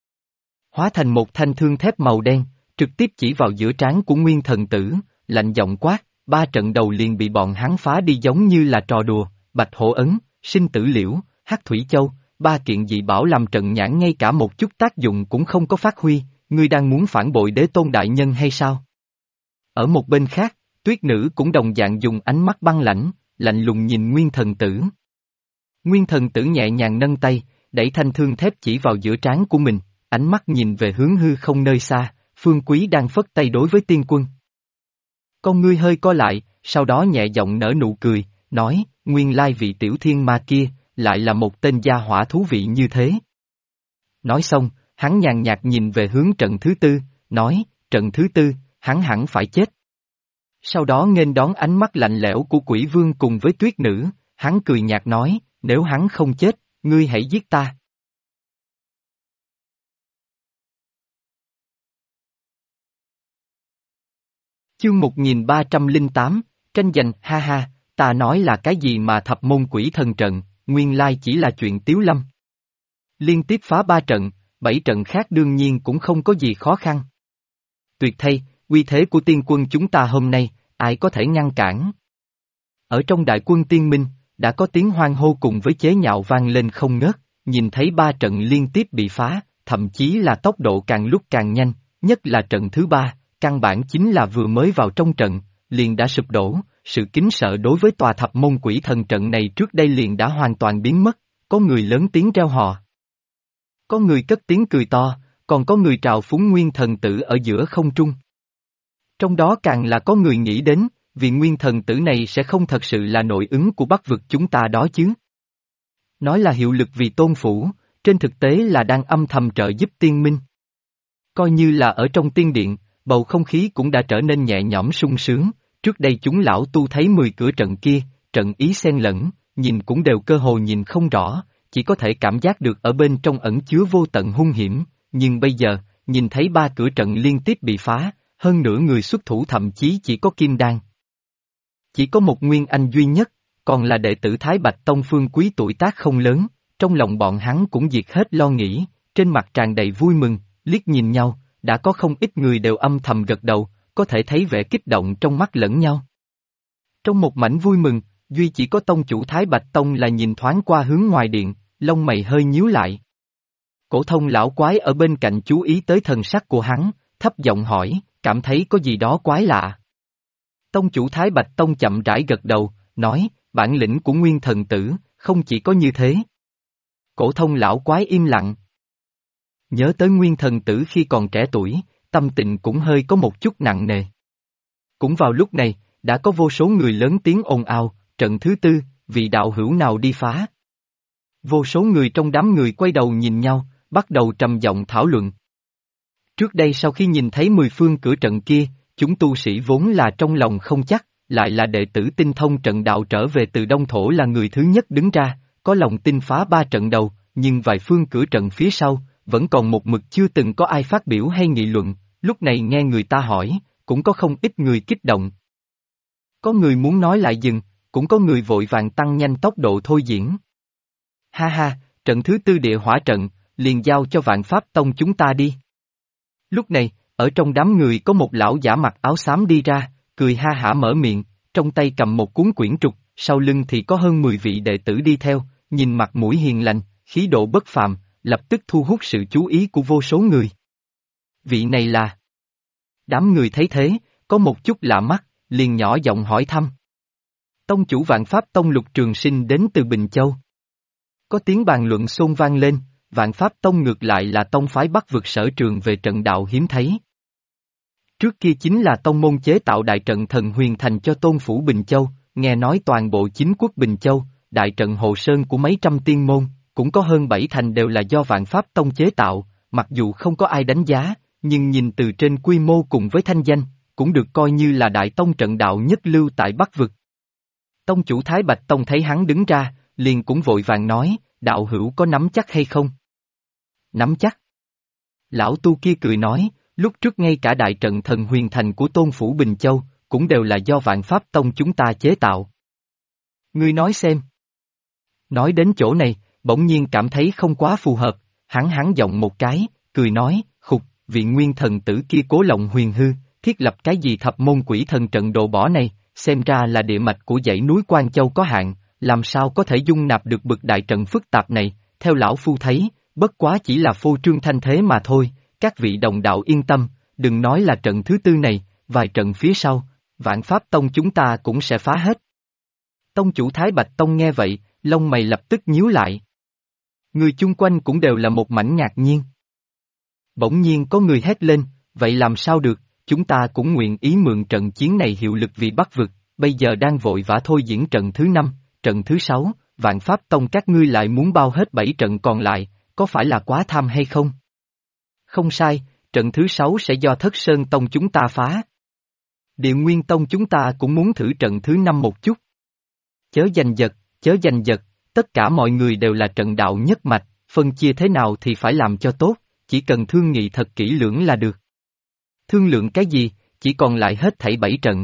Hóa thành một thanh thương thép màu đen, trực tiếp chỉ vào giữa trán của nguyên thần tử, lạnh giọng quát, ba trận đầu liền bị bọn hắn phá đi giống như là trò đùa, Bạch Hổ Ấn, Sinh Tử Liễu, Hắc Thủy Châu, ba kiện dị bảo làm trận nhãn ngay cả một chút tác dụng cũng không có phát huy, ngươi đang muốn phản bội Đế Tôn đại nhân hay sao? Ở một bên khác, Tuyết Nữ cũng đồng dạng dùng ánh mắt băng lãnh, lạnh lùng nhìn Nguyên Thần Tử. Nguyên Thần Tử nhẹ nhàng nâng tay, đẩy thanh thương thép chỉ vào giữa trán của mình, ánh mắt nhìn về hướng hư không nơi xa, Phương Quý đang phất tay đối với tiên quân. Con ngươi hơi co lại, sau đó nhẹ giọng nở nụ cười, nói, nguyên lai vị tiểu thiên ma kia, lại là một tên gia hỏa thú vị như thế. Nói xong, hắn nhàn nhạt nhìn về hướng trận thứ tư, nói, trận thứ tư, hắn hẳn phải chết. Sau đó nghênh đón ánh mắt lạnh lẽo của Quỷ Vương cùng với Tuyết Nữ, hắn cười nhạt nói, nếu hắn không chết, ngươi hãy giết ta. Chương 1308, tranh giành, ha ha, ta nói là cái gì mà thập môn quỷ thần trận, nguyên lai chỉ là chuyện tiếu lâm. Liên tiếp phá 3 trận, 7 trận khác đương nhiên cũng không có gì khó khăn. Tuyệt thay, uy thế của tiên quân chúng ta hôm nay, ai có thể ngăn cản? Ở trong đại quân tiên minh, đã có tiếng hoan hô cùng với chế nhạo vang lên không ngớt, nhìn thấy 3 trận liên tiếp bị phá, thậm chí là tốc độ càng lúc càng nhanh, nhất là trận thứ 3. Căn bản chính là vừa mới vào trong trận, liền đã sụp đổ, sự kính sợ đối với tòa thập môn quỷ thần trận này trước đây liền đã hoàn toàn biến mất, có người lớn tiếng reo hò. Có người cất tiếng cười to, còn có người trào phúng Nguyên Thần Tử ở giữa không trung. Trong đó càng là có người nghĩ đến, vì Nguyên Thần Tử này sẽ không thật sự là nội ứng của Bắc vực chúng ta đó chứ. Nói là hiệu lực vì tôn phủ, trên thực tế là đang âm thầm trợ giúp tiên minh. Coi như là ở trong tiên điện, bầu không khí cũng đã trở nên nhẹ nhõm sung sướng, trước đây chúng lão tu thấy 10 cửa trận kia, trận ý xen lẫn, nhìn cũng đều cơ hồ nhìn không rõ, chỉ có thể cảm giác được ở bên trong ẩn chứa vô tận hung hiểm, nhưng bây giờ, nhìn thấy 3 cửa trận liên tiếp bị phá, hơn nữa người xuất thủ thậm chí chỉ có Kim Đan. Chỉ có một Nguyên Anh duy nhất, còn là đệ tử Thái Bạch Tông Phương Quý tuổi tác không lớn, trong lòng bọn hắn cũng diệt hết lo nghĩ, trên mặt tràn đầy vui mừng, liếc nhìn nhau. Đã có không ít người đều âm thầm gật đầu, có thể thấy vẻ kích động trong mắt lẫn nhau. Trong một mảnh vui mừng, duy chỉ có tông chủ Thái Bạch Tông là nhìn thoáng qua hướng ngoài điện, lông mày hơi nhíu lại. Cổ thông lão quái ở bên cạnh chú ý tới thần sắc của hắn, thấp giọng hỏi, cảm thấy có gì đó quái lạ. Tông chủ Thái Bạch Tông chậm rãi gật đầu, nói, bản lĩnh của Nguyên Thần Tử, không chỉ có như thế. Cổ thông lão quái im lặng. Nhớ tới Nguyên Thần Tử khi còn trẻ tuổi, tâm tình cũng hơi có một chút nặng nề. Cũng vào lúc này, đã có vô số người lớn tiếng ồn ào, trận thứ tư, vị đạo hữu nào đi phá. Vô số người trong đám người quay đầu nhìn nhau, bắt đầu trầm giọng thảo luận. Trước đây sau khi nhìn thấy 10 phương cửa trận kia, chúng tu sĩ vốn là trong lòng không chắc, lại là đệ tử tinh thông trận đạo trở về từ Đông Thổ là người thứ nhất đứng ra, có lòng tin phá 3 trận đầu, nhưng vài phương cửa trận phía sau, vẫn còn một mực chưa từng có ai phát biểu hay nghị luận, lúc này nghe người ta hỏi, cũng có không ít người kích động. Có người muốn nói lại dừng, cũng có người vội vàng tăng nhanh tốc độ thôi diễn. Ha ha, trận thứ tư địa hỏa trận, liền giao cho Vạn Pháp Tông chúng ta đi. Lúc này, ở trong đám người có một lão giả mặc áo xám đi ra, cười ha hả mở miệng, trong tay cầm một cuốn quyển trục, sau lưng thì có hơn 10 vị đệ tử đi theo, nhìn mặt mũi hiền lành, khí độ bất phàm, lập tức thu hút sự chú ý của vô số người. Vị này là... Đám người thấy thế, có một chút lạ mắt, liền nhỏ giọng hỏi thăm. Tông chủ Vạn Pháp Tông Lục Trường Sinh đến từ Bình Châu. Có tiếng bàn luận xôn vang lên, Vạn Pháp Tông ngược lại là tông phái Bắc vực sở trường về trận đạo hiếm thấy. Trước kia chính là tông môn chế tạo đại trận thần huyền thành cho tôn phủ Bình Châu, nghe nói toàn bộ chính quốc Bình Châu, đại trận Hồ Sơn của mấy trăm tiên môn, cũng có hơn 7 thành đều là do Vạn Pháp Tông chế tạo, mặc dù không có ai đánh giá, nhưng nhìn từ trên quy mô cùng với thanh danh, cũng được coi như là đại tông trận đạo nhất lưu tại Bắc vực. Tông chủ Thái Bạch Tông thấy hắn đứng ra, liền cũng vội vàng nói, đạo hữu có nắm chắc hay không? Nắm chắc. Lão tu kia cười nói, lúc trước ngay cả đại trận thần huyền thành của tôn phủ Bình Châu, cũng đều là do Vạn Pháp Tông chúng ta chế tạo. Ngươi nói xem. Nói đến chỗ này, bỗng nhiên cảm thấy không quá phù hợp, hắn giọng một cái, cười nói, khục, vị Nguyên Thần Tử kia cố lộng huyền hư, thiết lập cái gì thập môn quỷ thần trận đồ bỏ này, xem ra là địa mạch của dãy núi Quan Châu có hạn, làm sao có thể dung nạp được bực đại trận phức tạp này, theo lão phu thấy, bất quá chỉ là phô trương thanh thế mà thôi, các vị đồng đạo yên tâm, đừng nói là trận thứ tư này, vài trận phía sau, Vạn Pháp Tông chúng ta cũng sẽ phá hết. Tông chủ Thái Bạch Tông nghe vậy, lông mày lập tức nhíu lại. Người chung quanh cũng đều là một mảnh ngạc nhiên. Bỗng nhiên có người hét lên, vậy làm sao được, chúng ta cũng nguyện ý mượn trận chiến này hiệu lực vì Bắc vực, bây giờ đang vội vã thôi diễn trận thứ 5, trận thứ 6, Vạn Pháp Tông các ngươi lại muốn bao hết 7 trận còn lại, có phải là quá tham hay không? Không sai, trận thứ 6 sẽ do Thất Sơn Tông chúng ta phá. Địa Nguyên Tông chúng ta cũng muốn thử trận thứ 5 một chút. Chớ giành giật, tất cả mọi người đều là trận đạo nhất mạch, phân chia thế nào thì phải làm cho tốt, chỉ cần thương nghị thật kỹ lưỡng là được. Thương lượng cái gì, chỉ còn lại hết thảy 7 trận.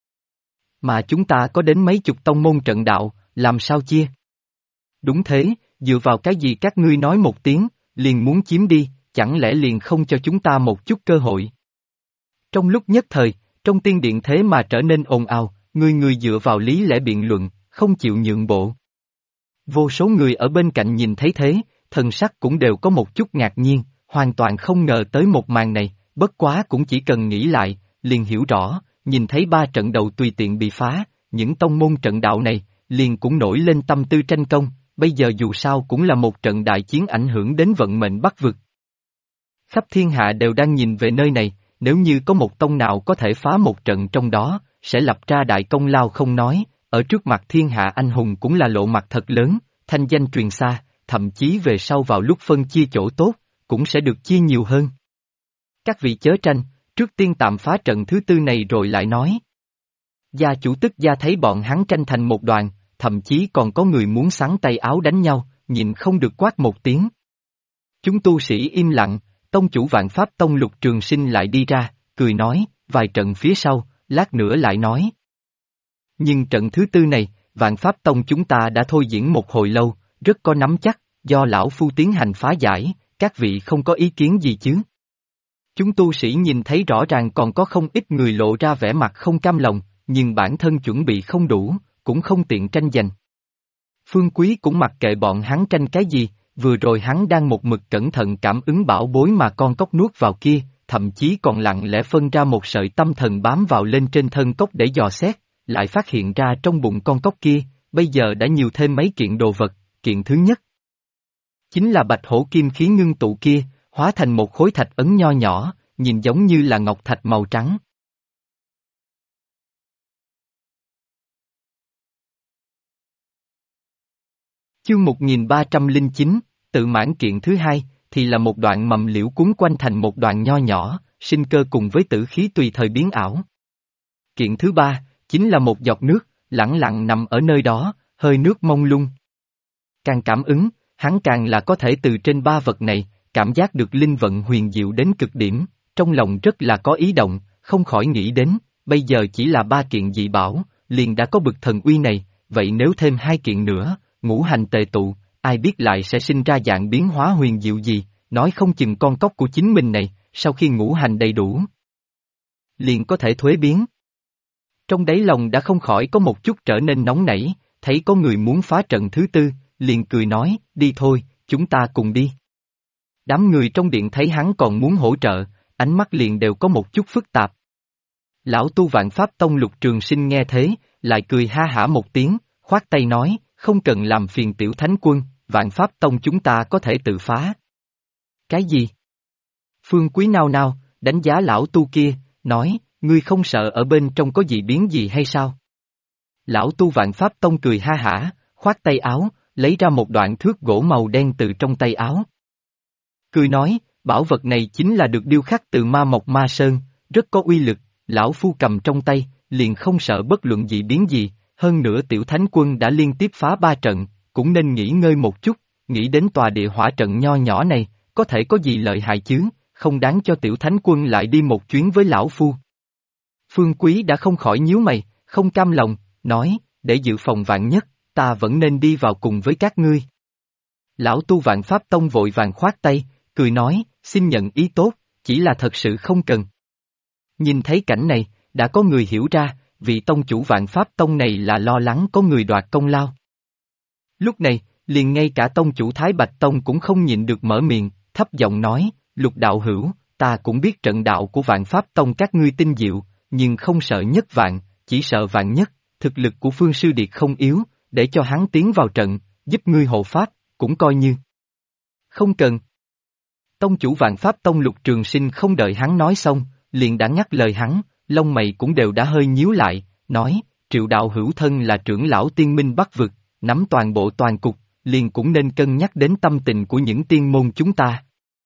Mà chúng ta có đến mấy chục tông môn trận đạo, làm sao chia? Đúng thế, dựa vào cái gì các ngươi nói một tiếng, liền muốn chiếm đi, chẳng lẽ liền không cho chúng ta một chút cơ hội? Trong lúc nhất thời, trong tiên điện thế mà trở nên ồn ào, người dựa vào lý lẽ biện luận, không chịu nhượng bộ. Vô số người ở bên cạnh nhìn thấy thế, thần sắc cũng đều có một chút ngạc nhiên, hoàn toàn không ngờ tới một màn này, bất quá cũng chỉ cần nghĩ lại, liền hiểu rõ, nhìn thấy 3 trận đầu tùy tiện bị phá, những tông môn trận đạo này, liền cũng nổi lên tâm tư tranh công, bây giờ dù sao cũng là một trận đại chiến ảnh hưởng đến vận mệnh Bắc vực. Khắp thiên hạ đều đang nhìn về nơi này, nếu như có một tông nào có thể phá một trận trong đó, sẽ lập ra đại công lao không nói, ở trước mặt thiên hạ anh hùng cũng là lộ mặt thật lớn, thanh danh truyền xa, thậm chí về sau vào lúc phân chia chỗ tốt, cũng sẽ được chia nhiều hơn. Các vị chớ tranh, trước tiên tạm phá trận thứ 4 này rồi lại nói. Gia chủ tức gia thấy bọn hắn tranh thành một đoàn, thậm chí còn có người muốn xắn tay áo đánh nhau, nhịn không được quát một tiếng. Chúng tu sĩ im lặng, tông chủ Vạn Pháp Tông Lục Trường Sinh lại đi ra, cười nói, vài trận phía sau, lát nữa lại nói. Nhưng trận thứ 4 này, Vạn Pháp Tông chúng ta đã thôi diễn một hồi lâu, rất có nắm chắc, do lão phu tiến hành phá giải, các vị không có ý kiến gì chứ? Chúng tu sĩ nhìn thấy rõ ràng còn có không ít người lộ ra vẻ mặt không cam lòng, nhưng bản thân chuẩn bị không đủ, cũng không tiện tranh giành. Phương Quý cũng mặc kệ bọn hắn tranh cái gì, vừa rồi hắn đang một mực cẩn thận cảm ứng bảo bối mà con cóc nuốt vào kia, thậm chí còn lặng lẽ phân ra một sợi tâm thần bám vào lên trên thân cóc để dò xét, lại phát hiện ra trong bụng con cóc kia, bây giờ đã nhiều thêm mấy kiện đồ vật, kiện thứ nhất. Chính là bạch hổ kim khí ngưng tụ kia, hóa thành một khối thạch ấn nho nhỏ, nhìn giống như là ngọc thạch màu trắng. Chương 1309, tự mãn kiện thứ 2, thì là một đoạn mầm liễu cuốn quanh thành một đoạn nho nhỏ, sinh cơ cùng với tử khí tùy thời biến ảo. Kiện thứ 3, chính là một giọt nước, lẳng lặng nằm ở nơi đó, hơi nước mông lung. Càng cảm ứng, hắn càng là có thể từ trên 3 vật này, cảm giác được linh vận huyền diệu đến cực điểm, trong lòng rất là có ý động, không khỏi nghĩ đến, bây giờ chỉ là 3 kiện dị bảo, liền đã có bực thần uy này, vậy nếu thêm 2 kiện nữa, ngũ hành tề tụ, ai biết lại sẽ sinh ra dạng biến hóa huyền diệu gì, nói không chừng con cóc của chính mình này, sau khi ngũ hành đầy đủ, liền có thể thuế biến. Trong đáy lòng đã không khỏi có một chút trở nên nóng nảy, thấy có người muốn phá trận thứ 4, liền cười nói, đi thôi, chúng ta cùng đi. Đám người trong điện thấy hắn còn muốn hỗ trợ, ánh mắt liền đều có một chút phức tạp. Lão tu Vạn Pháp Tông Lục Trường Sinh nghe thế, lại cười ha hả một tiếng, khoát tay nói, không cần làm phiền tiểu thánh quân, Vạn Pháp Tông chúng ta có thể tự phá. Cái gì? Phương Quý nao nao, đánh giá lão tu kia, nói, ngươi không sợ ở bên trong có dị biến gì hay sao? Lão tu Vạn Pháp Tông cười ha hả, khoát tay áo, lấy ra một đoạn thước gỗ màu đen từ trong tay áo. Cười nói, bảo vật này chính là được điêu khắc từ ma mộc ma sơn, rất có uy lực, lão phu cầm trong tay, liền không sợ bất luận dị biến gì, hơn nữa tiểu thánh quân đã liên tiếp phá 3 trận, cũng nên nghỉ ngơi một chút, nghĩ đến tòa địa hỏa trận nho nhỏ này, có thể có gì lợi hại chứ, không đáng cho tiểu thánh quân lại đi một chuyến với lão phu. Phương Quý đã không khỏi nhíu mày, không cam lòng, nói, để dự phòng vạn nhất, ta vẫn nên đi vào cùng với các ngươi. Lão tu Vạn Pháp Tông vội vàng khoát tay, cười nói, xin nhận ý tốt, chỉ là thật sự không cần. Nhìn thấy cảnh này, đã có người hiểu ra, vị tông chủ Vạn Pháp Tông này là lo lắng có người đoạt công lao. Lúc này, liền ngay cả tông chủ Thái Bạch Tông cũng không nhịn được mở miệng, thấp giọng nói, Lục đạo hữu, ta cũng biết trận đạo của Vạn Pháp Tông các ngươi tinh diệu, nhưng không sợ nhất vạn, chỉ sợ vạn nhất, thực lực của Phương Sư Điệt không yếu, để cho hắn tiến vào trận, giúp ngươi hộ pháp, cũng coi như. Không cần. Tông chủ Vạn Pháp Tông Lục Trường Sinh không đợi hắn nói xong, liền đã ngắt lời hắn, lông mày cũng đều đã hơi nhíu lại, nói, Triệu đạo hữu thân là trưởng lão tiên minh Bắc vực, nắm toàn bộ toàn cục, liền cũng nên cân nhắc đến tâm tình của những tiên môn chúng ta.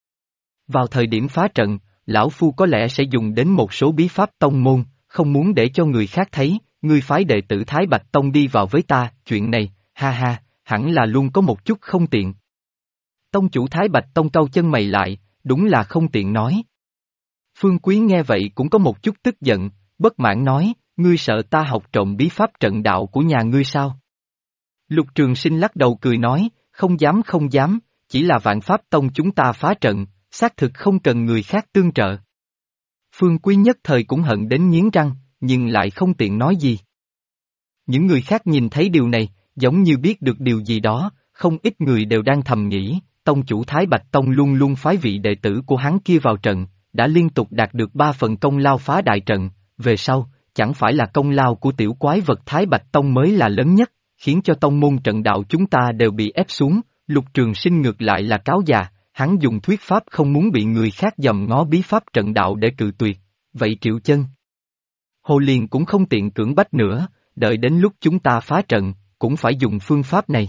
Vào thời điểm phá trận, lão phu có lẽ sẽ dùng đến một số bí pháp tông môn, không muốn để cho người khác thấy, ngươi phái đệ tử Thái Bạch Tông đi vào với ta, chuyện này, ha ha, hẳn là luôn có một chút không tiện. Tông chủ Thái Bạch Tông cau chân mày lại, đúng là không tiện nói. Phương Quý nghe vậy cũng có một chút tức giận, bất mãn nói, ngươi sợ ta học trộm bí pháp trận đạo của nhà ngươi sao? Lục Trường Sinh lắc đầu cười nói, không dám không dám, chỉ là Vạn Pháp Tông chúng ta phá trận, xác thực không cần người khác tương trợ. Phương Quý nhất thời cũng hận đến nghiến răng, nhưng lại không tiện nói gì. Những người khác nhìn thấy điều này, giống như biết được điều gì đó, không ít người đều đang thầm nghĩ, tông chủ Thái Bạch Tông luôn luôn phái vị đệ tử của hắn kia vào trận, đã liên tục đạt được 3 phần công lao phá đại trận, về sau, chẳng phải là công lao của tiểu quái vật Thái Bạch Tông mới là lớn nhất, khiến cho tông môn trận đạo chúng ta đều bị ép xuống, Lục Trường Sinh ngược lại là cáo già, hắn dùng thuyết pháp không muốn bị người khác dòm ngó bí pháp trận đạo để cự tuyệt, vậy Triệu Chân Hồ liền cũng không tiện cưỡng bách nữa, đợi đến lúc chúng ta phá trận, cũng phải dùng phương pháp này.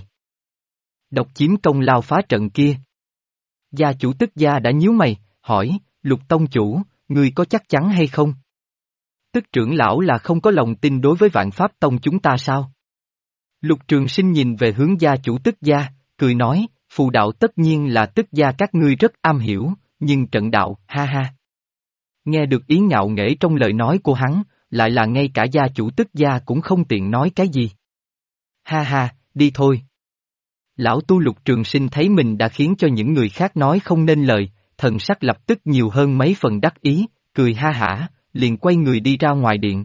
Độc chiếm công lao phá trận kia. Gia chủ Tức Gia đã nhíu mày, hỏi, Lục tông chủ, ngươi có chắc chắn hay không? Tức trưởng lão là không có lòng tin đối với Vạn Pháp Tông chúng ta sao? Lục Trường Sinh nhìn về hướng gia chủ Tức Gia, cười nói, phù đạo tất nhiên là Tức Gia các ngươi rất am hiểu, nhưng trận đạo, ha ha. Nghe được ý ngạo nghễ trong lời nói của hắn, lại là ngay cả gia chủ Tức Gia cũng không tiện nói cái gì. Ha ha, đi thôi. Lão tu Lục Trường Sinh thấy mình đã khiến cho những người khác nói không nên lời, thần sắc lập tức nhiều hơn mấy phần đắc ý, cười ha hả, liền quay người đi ra ngoài điện.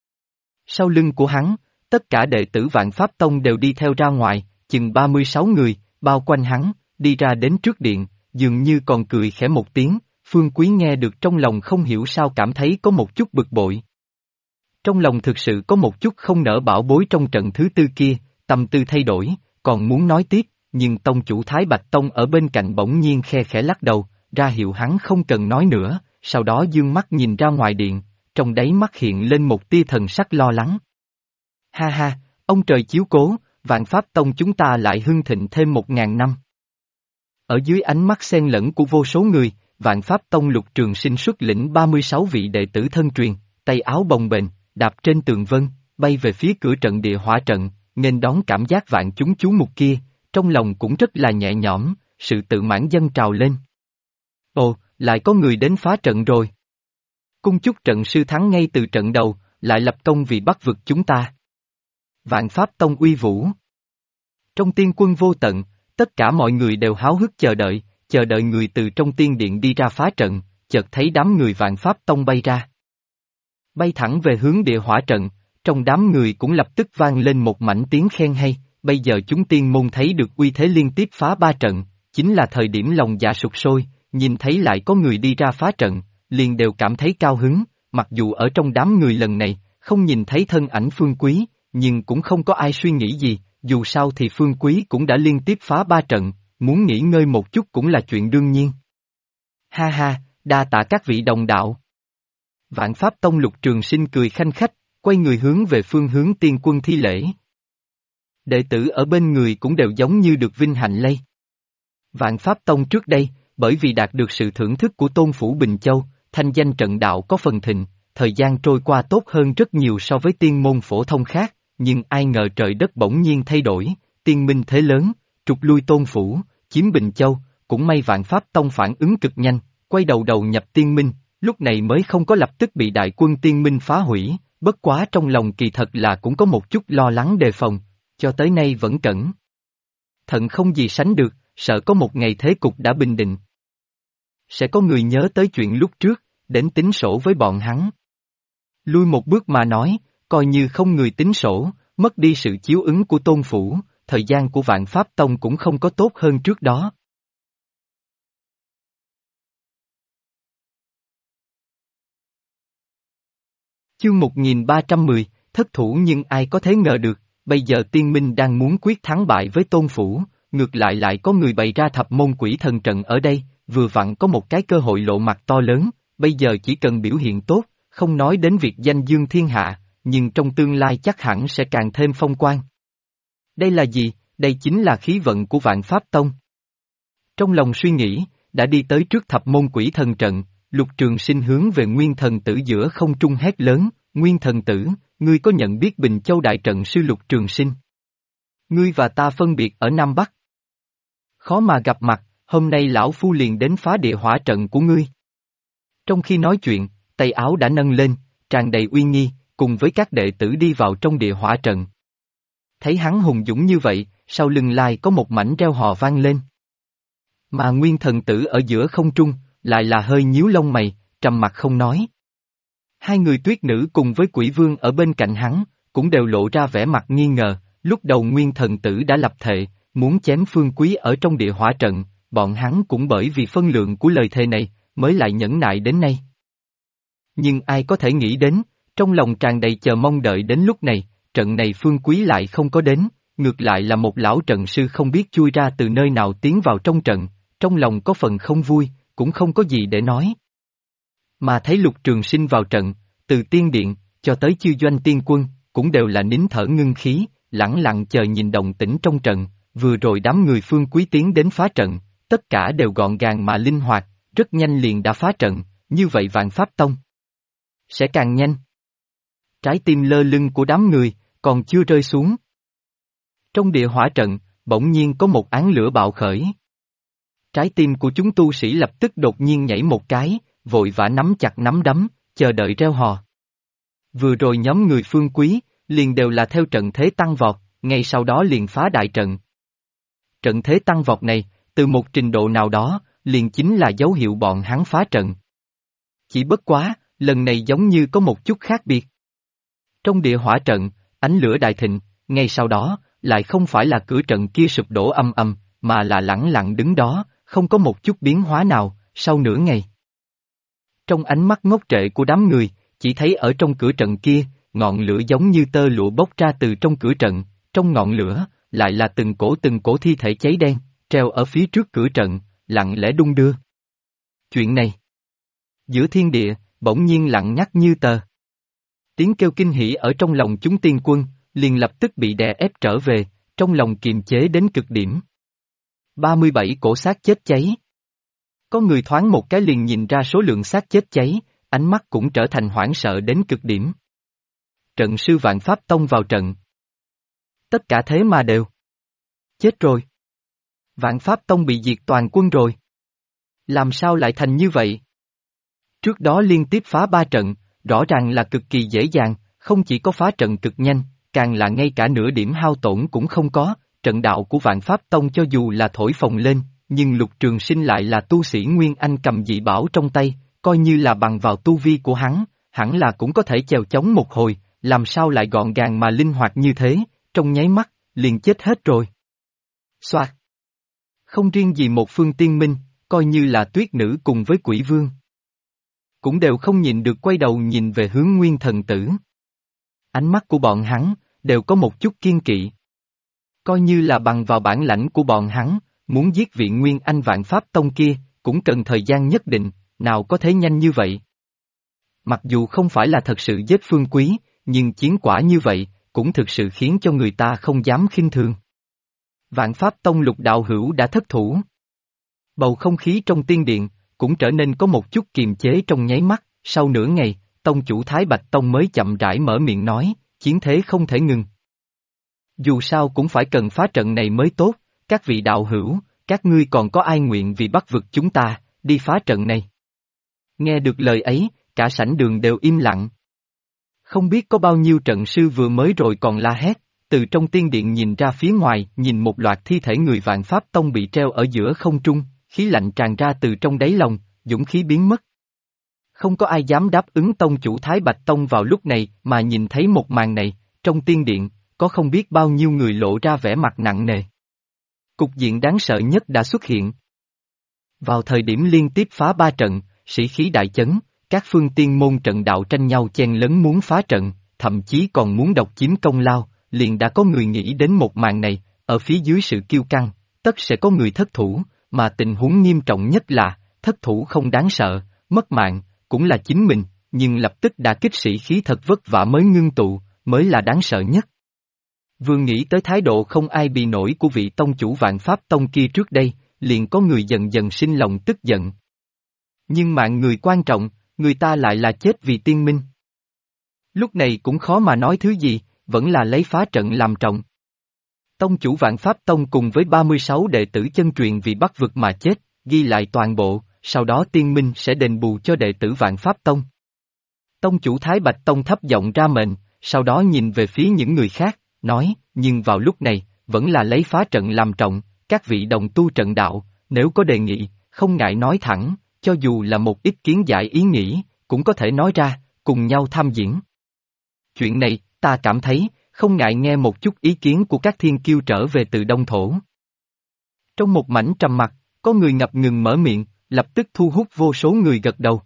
Sau lưng của hắn, tất cả đệ tử Vạn Pháp Tông đều đi theo ra ngoài, chừng 36 người, bao quanh hắn, đi ra đến trước điện, dường như còn cười khẽ một tiếng, Phương Quý nghe được trong lòng không hiểu sao cảm thấy có một chút bực bội. Trong lòng thực sự có một chút không nỡ bảo bối trong trận thứ tư kia, tâm tư thay đổi, còn muốn nói tiếp, nhưng tông chủ Thái Bạch Tông ở bên cạnh bỗng nhiên khe khẽ lắc đầu, ra hiệu hắn không cần nói nữa, sau đó dương mắt nhìn ra ngoài điện, trong đáy mắt hiện lên một tia thần sắc lo lắng. Ha ha, ông trời chiếu cố, Vạn Pháp Tông chúng ta lại hưng thịnh thêm 1000 năm. Ở dưới ánh mắt xen lẫn của vô số người, Vạn Pháp Tông Lục Trường Sinh xuất lĩnh 36 vị đệ tử thân truyền, tay áo bồng bềnh, đạp trên tường vân, bay về phía cửa trận địa hỏa trận, nên đón cảm giác vạn chúng chú mục kia, trong lòng cũng rất là nhẹ nhõm, sự tự mãn dâng trào lên. Ồ, lại có người đến phá trận rồi. Cung chúc trận sư thắng ngay từ trận đầu, lại lập công vì Bắc vực chúng ta. Vạn Pháp Tông uy vũ. Trong tiên quân vô tận, tất cả mọi người đều háo hức chờ đợi người từ trong tiên điện đi ra phá trận, chợt thấy đám người Vạn Pháp Tông bay ra. Bay thẳng về hướng địa hỏa trận, trong đám người cũng lập tức vang lên một mảnh tiếng khen hay, bây giờ chúng tiên môn thấy được uy thế liên tiếp phá 3 trận, chính là thời điểm lòng dạ sục sôi, nhìn thấy lại có người đi ra phá trận, liền đều cảm thấy cao hứng, mặc dù ở trong đám người lần này, không nhìn thấy thân ảnh Phương Quý, nhưng cũng không có ai suy nghĩ gì, dù sao thì Phương Quý cũng đã liên tiếp phá 3 trận, muốn nghỉ ngơi một chút cũng là chuyện đương nhiên. Ha ha, đa tạ các vị đồng đạo. Vạn Pháp Tông Lục Trường Sinh cười khanh khách, quay người hướng về phương hướng tiên quân thi lễ. Đệ tử ở bên người cũng đều giống như được vinh hạnh lây. Vạn Pháp Tông trước đây, bởi vì đạt được sự thưởng thức của Tôn Phủ Bình Châu, thanh danh trận đạo có phần thịnh, thời gian trôi qua tốt hơn rất nhiều so với tiên môn phổ thông khác, nhưng ai ngờ trời đất bỗng nhiên thay đổi, tiên minh thế lớn, trục lui Tôn Phủ, chiếm Bình Châu, cũng may Vạn Pháp Tông phản ứng cực nhanh, quay đầu nhập tiên minh, lúc này mới không có lập tức bị đại quân tiên minh phá hủy, bất quá trong lòng kỳ thật là cũng có một chút lo lắng đề phòng, cho tới nay vẫn cẩn thận không gì sánh được, sợ có một ngày thế cục đã bình định. Sẽ có người nhớ tới chuyện lúc trước, đến tính sổ với bọn hắn. Lui một bước mà nói, coi như không người tính sổ, mất đi sự chiếu ứng của Tôn Phủ, thời gian của Vạn Pháp Tông cũng không có tốt hơn trước đó. Chương 1310, thất thủ nhưng ai có thể ngờ được, bây giờ tiên minh đang muốn quyết thắng bại với Tôn Phủ, ngược lại có người bày ra thập môn quỷ thần trận ở đây, vừa vặn có một cái cơ hội lộ mặt to lớn, bây giờ chỉ cần biểu hiện tốt, không nói đến việc danh dương thiên hạ, nhưng trong tương lai chắc hẳn sẽ càng thêm phong quang. Đây là gì? Đây chính là khí vận của Vạn Pháp Tông. Trong lòng suy nghĩ, đã đi tới trước thập môn quỷ thần trận, Lục Trường Sinh hướng về Nguyên Thần Tử giữa không trung hét lớn, Nguyên Thần Tử, ngươi có nhận biết Bình Châu Đại Trận sư Lục Trường Sinh? Ngươi và ta phân biệt ở Nam Bắc. Khó mà gặp mặt, hôm nay lão phu liền đến phá địa hỏa trận của ngươi. Trong khi nói chuyện, tay áo đã nâng lên, tràn đầy uy nghi, cùng với các đệ tử đi vào trong địa hỏa trận. Thấy hắn hùng dũng như vậy, sau lưng lai có một mảnh reo hò vang lên. Mà Nguyên Thần Tử ở giữa không trung, lại là hơi nhíu lông mày, trầm mặt không nói. Hai người tuyết nữ cùng với Quỷ Vương ở bên cạnh hắn, cũng đều lộ ra vẻ mặt nghi ngờ, lúc đầu Nguyên Thần Tử đã lập thệ, muốn chém Phương Quý ở trong địa hỏa trận, bọn hắn cũng bởi vì phân lượng của lời thề này, mới lại nhẫn nại đến nay. Nhưng ai có thể nghĩ đến, trong lòng tràn đầy chờ mong đợi đến lúc này, trận này Phương Quý lại không có đến, ngược lại là một lão trận sư không biết chui ra từ nơi nào tiến vào trong trận, trong lòng có phần không vui, cũng không có gì để nói. Mà thấy Lục Trường Sinh vào trận, từ tiên điện, cho tới Chiêu Doanh tiên quân, cũng đều là nín thở ngưng khí, lẳng lặng chờ nhìn động tĩnh trong trận, vừa rồi đám người Phương Quý tiến đến phá trận, tất cả đều gọn gàng mà linh hoạt, rất nhanh liền đã phá trận, như vậy Vạn Pháp Tông sẽ càng nhanh. Trái tim lơ lưng của đám người, còn chưa rơi xuống. Trong địa hỏa trận, bỗng nhiên có một án lửa bạo khởi. Trái tim của chúng tu sĩ lập tức đột nhiên nhảy một cái, vội vã nắm chặt nắm đấm, chờ đợi reo hò. Vừa rồi nhóm người Phương Quý, liền đều là theo trận thế tăng vọt, ngay sau đó liền phá đại trận. Trận thế tăng vọt này, từ một trình độ nào đó, liền chính là dấu hiệu bọn hắn phá trận. Chỉ bất quá, lần này giống như có một chút khác biệt. Trong địa hỏa trận, ánh lửa đại thịnh, ngay sau đó, lại không phải là cửa trận kia sụp đổ âm âm, mà là lẳng lặng đứng đó, không có một chút biến hóa nào, sau nửa ngày. Trong ánh mắt ngốc trệ của đám người, chỉ thấy ở trong cửa trận kia, ngọn lửa giống như tơ lụa bốc ra từ trong cửa trận, trong ngọn lửa, lại là từng cổ thi thể cháy đen, treo ở phía trước cửa trận, lặng lẽ đung đưa. Chuyện này, giữa thiên địa, bỗng nhiên lặng ngắt như tờ. Tiếng kêu kinh hỉ ở trong lòng chúng tiên quân, liền lập tức bị đè ép trở về, trong lòng kiềm chế đến cực điểm. 37 cổ xác chết cháy. Có người thoáng một cái liền nhìn ra số lượng xác chết cháy, ánh mắt cũng trở thành hoảng sợ đến cực điểm. Trận sư Vạn Pháp Tông vào trận. Tất cả thế mà đều chết rồi. Vạn Pháp Tông bị diệt toàn quân rồi. Làm sao lại thành như vậy? Trước đó liên tiếp phá 3 trận, rõ ràng là cực kỳ dễ dàng, không chỉ có phá trận cực nhanh, càng là ngay cả nửa điểm hao tổn cũng không có, trận đạo của Vạn Pháp Tông cho dù là thổi phồng lên, nhưng Lục Trường Sinh lại là tu sĩ Nguyên Anh cầm dị bảo trong tay, coi như là bằng vào tu vi của hắn, hẳn là cũng có thể chèo chống một hồi, làm sao lại gọn gàng mà linh hoạt như thế, trong nháy mắt, liền chết hết rồi. Xoạt! Không riêng gì một phương tiên minh, coi như là tuyết nữ cùng với Quỷ Vương. Cũng đều không nhìn được quay đầu nhìn về hướng Nguyên Thần Tử. Ánh mắt của bọn hắn, đều có một chút kiên kỵ. Coi như là bằng vào bản lãnh của bọn hắn, muốn giết vị Nguyên Anh Vạn Pháp Tông kia, cũng cần thời gian nhất định, nào có thể nhanh như vậy. Mặc dù không phải là thật sự giết Phương Quý, nhưng chiến quả như vậy, cũng thực sự khiến cho người ta không dám khinh thường. Vạn Pháp Tông Lục đạo hữu đã thất thủ. Bầu không khí trong tiên điện, cũng trở nên có một chút kiềm chế trong nháy mắt, sau nửa ngày, tông chủ Thái Bạch Tông mới chậm rãi mở miệng nói, chiến thế không thể ngừng. Dù sao cũng phải cần phá trận này mới tốt, các vị đạo hữu, các ngươi còn có ai nguyện vì Bắc vực chúng ta, đi phá trận này. Nghe được lời ấy, cả sảnh đường đều im lặng. Không biết có bao nhiêu trận sư vừa mới rồi còn la hét, từ trong tiên điện nhìn ra phía ngoài, nhìn một loạt thi thể người Vạn Pháp Tông bị treo ở giữa không trung, khí lạnh tràn ra từ trong đáy lòng, dũng khí biến mất. Không có ai dám đáp ứng tông chủ Thái Bạch Tông vào lúc này mà nhìn thấy một màn này, trong tiên điện, có không biết bao nhiêu người lộ ra vẻ mặt nặng nề. Cục diện đáng sợ nhất đã xuất hiện. Vào thời điểm liên tiếp phá 3 trận, sĩ khí đại chấn, các phương tiên môn trận đạo tranh nhau chen lấn muốn phá trận, thậm chí còn muốn độc chiếm công lao, liền đã có người nghĩ đến một màn này, ở phía dưới sự kiêu căng, tất sẽ có người thất thủ, mà tình huống nghiêm trọng nhất là, thất thủ không đáng sợ, mất mạng, cũng là chính mình, nhưng lập tức đã kích sĩ khí thật vất vả mới ngưng tụ, mới là đáng sợ nhất. Vừa nghĩ tới thái độ không ai bị nổi của vị tông chủ Vạn Pháp Tông kia trước đây, liền có người dần dần sinh lòng tức giận. Nhưng mạng người quan trọng, người ta lại là chết vì tiên minh. Lúc này cũng khó mà nói thứ gì, vẫn là lấy phá trận làm trọng. Tông chủ Vạn Pháp Tông cùng với 36 đệ tử chân truyền vì bắt vực mà chết, ghi lại toàn bộ, sau đó tiên minh sẽ đền bù cho đệ tử Vạn Pháp Tông. Tông chủ Thái Bạch Tông thấp giọng ra mệnh, sau đó nhìn về phía những người khác, nói, nhưng vào lúc này, vẫn là lấy phá trận làm trọng, các vị đồng tu trận đạo, nếu có đề nghị, không ngại nói thẳng, cho dù là một ít kiến giải ý nghĩ, cũng có thể nói ra, cùng nhau tham diễn. Chuyện này, ta cảm thấy, không ngại nghe một chút ý kiến của các thiên kiêu trở về từ Đông Thổ. Trong một mảnh trầm mặc, có người ngập ngừng mở miệng, lập tức thu hút vô số người gật đầu.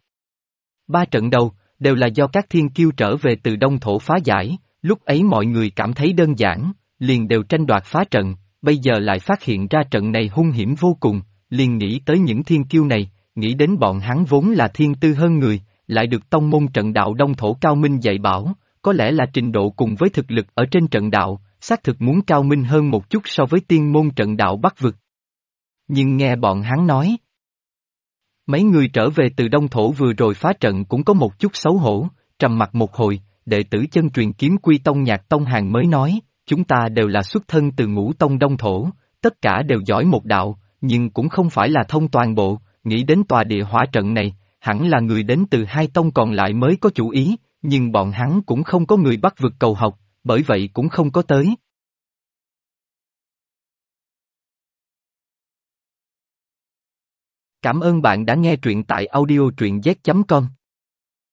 3 trận đầu, đều là do các thiên kiêu trở về từ Đông Thổ phá giải, lúc ấy mọi người cảm thấy đơn giản, liền đều tranh đoạt phá trận, bây giờ lại phát hiện ra trận này hung hiểm vô cùng, liền nghĩ tới những thiên kiêu này, nghĩ đến bọn hắn vốn là thiên tư hơn người, lại được tông môn trận đạo Đông Thổ cao minh dạy bảo, có lẽ là trình độ cùng với thực lực ở trên trận đạo, xác thực muốn cao minh hơn một chút so với tiên môn trận đạo Bắc vực. Nhưng nghe bọn hắn nói, mấy người trở về từ Đông Thổ vừa rồi phá trận cũng có một chút xấu hổ, trầm mặt một hồi, đệ tử chân truyền Kiếm Quy Tông Nhạc Tông Hàng mới nói, chúng ta đều là xuất thân từ Ngũ Tông Đông Thổ, tất cả đều giỏi một đạo, nhưng cũng không phải là thông toàn bộ, nghĩ đến tòa địa hỏa trận này, hẳn là người đến từ 2 tông còn lại mới có chủ ý, nhưng bọn hắn cũng không có người bắt vực cầu học, bởi vậy cũng không có tới. Cảm ơn bạn đã nghe truyện tại audio truyện z.com.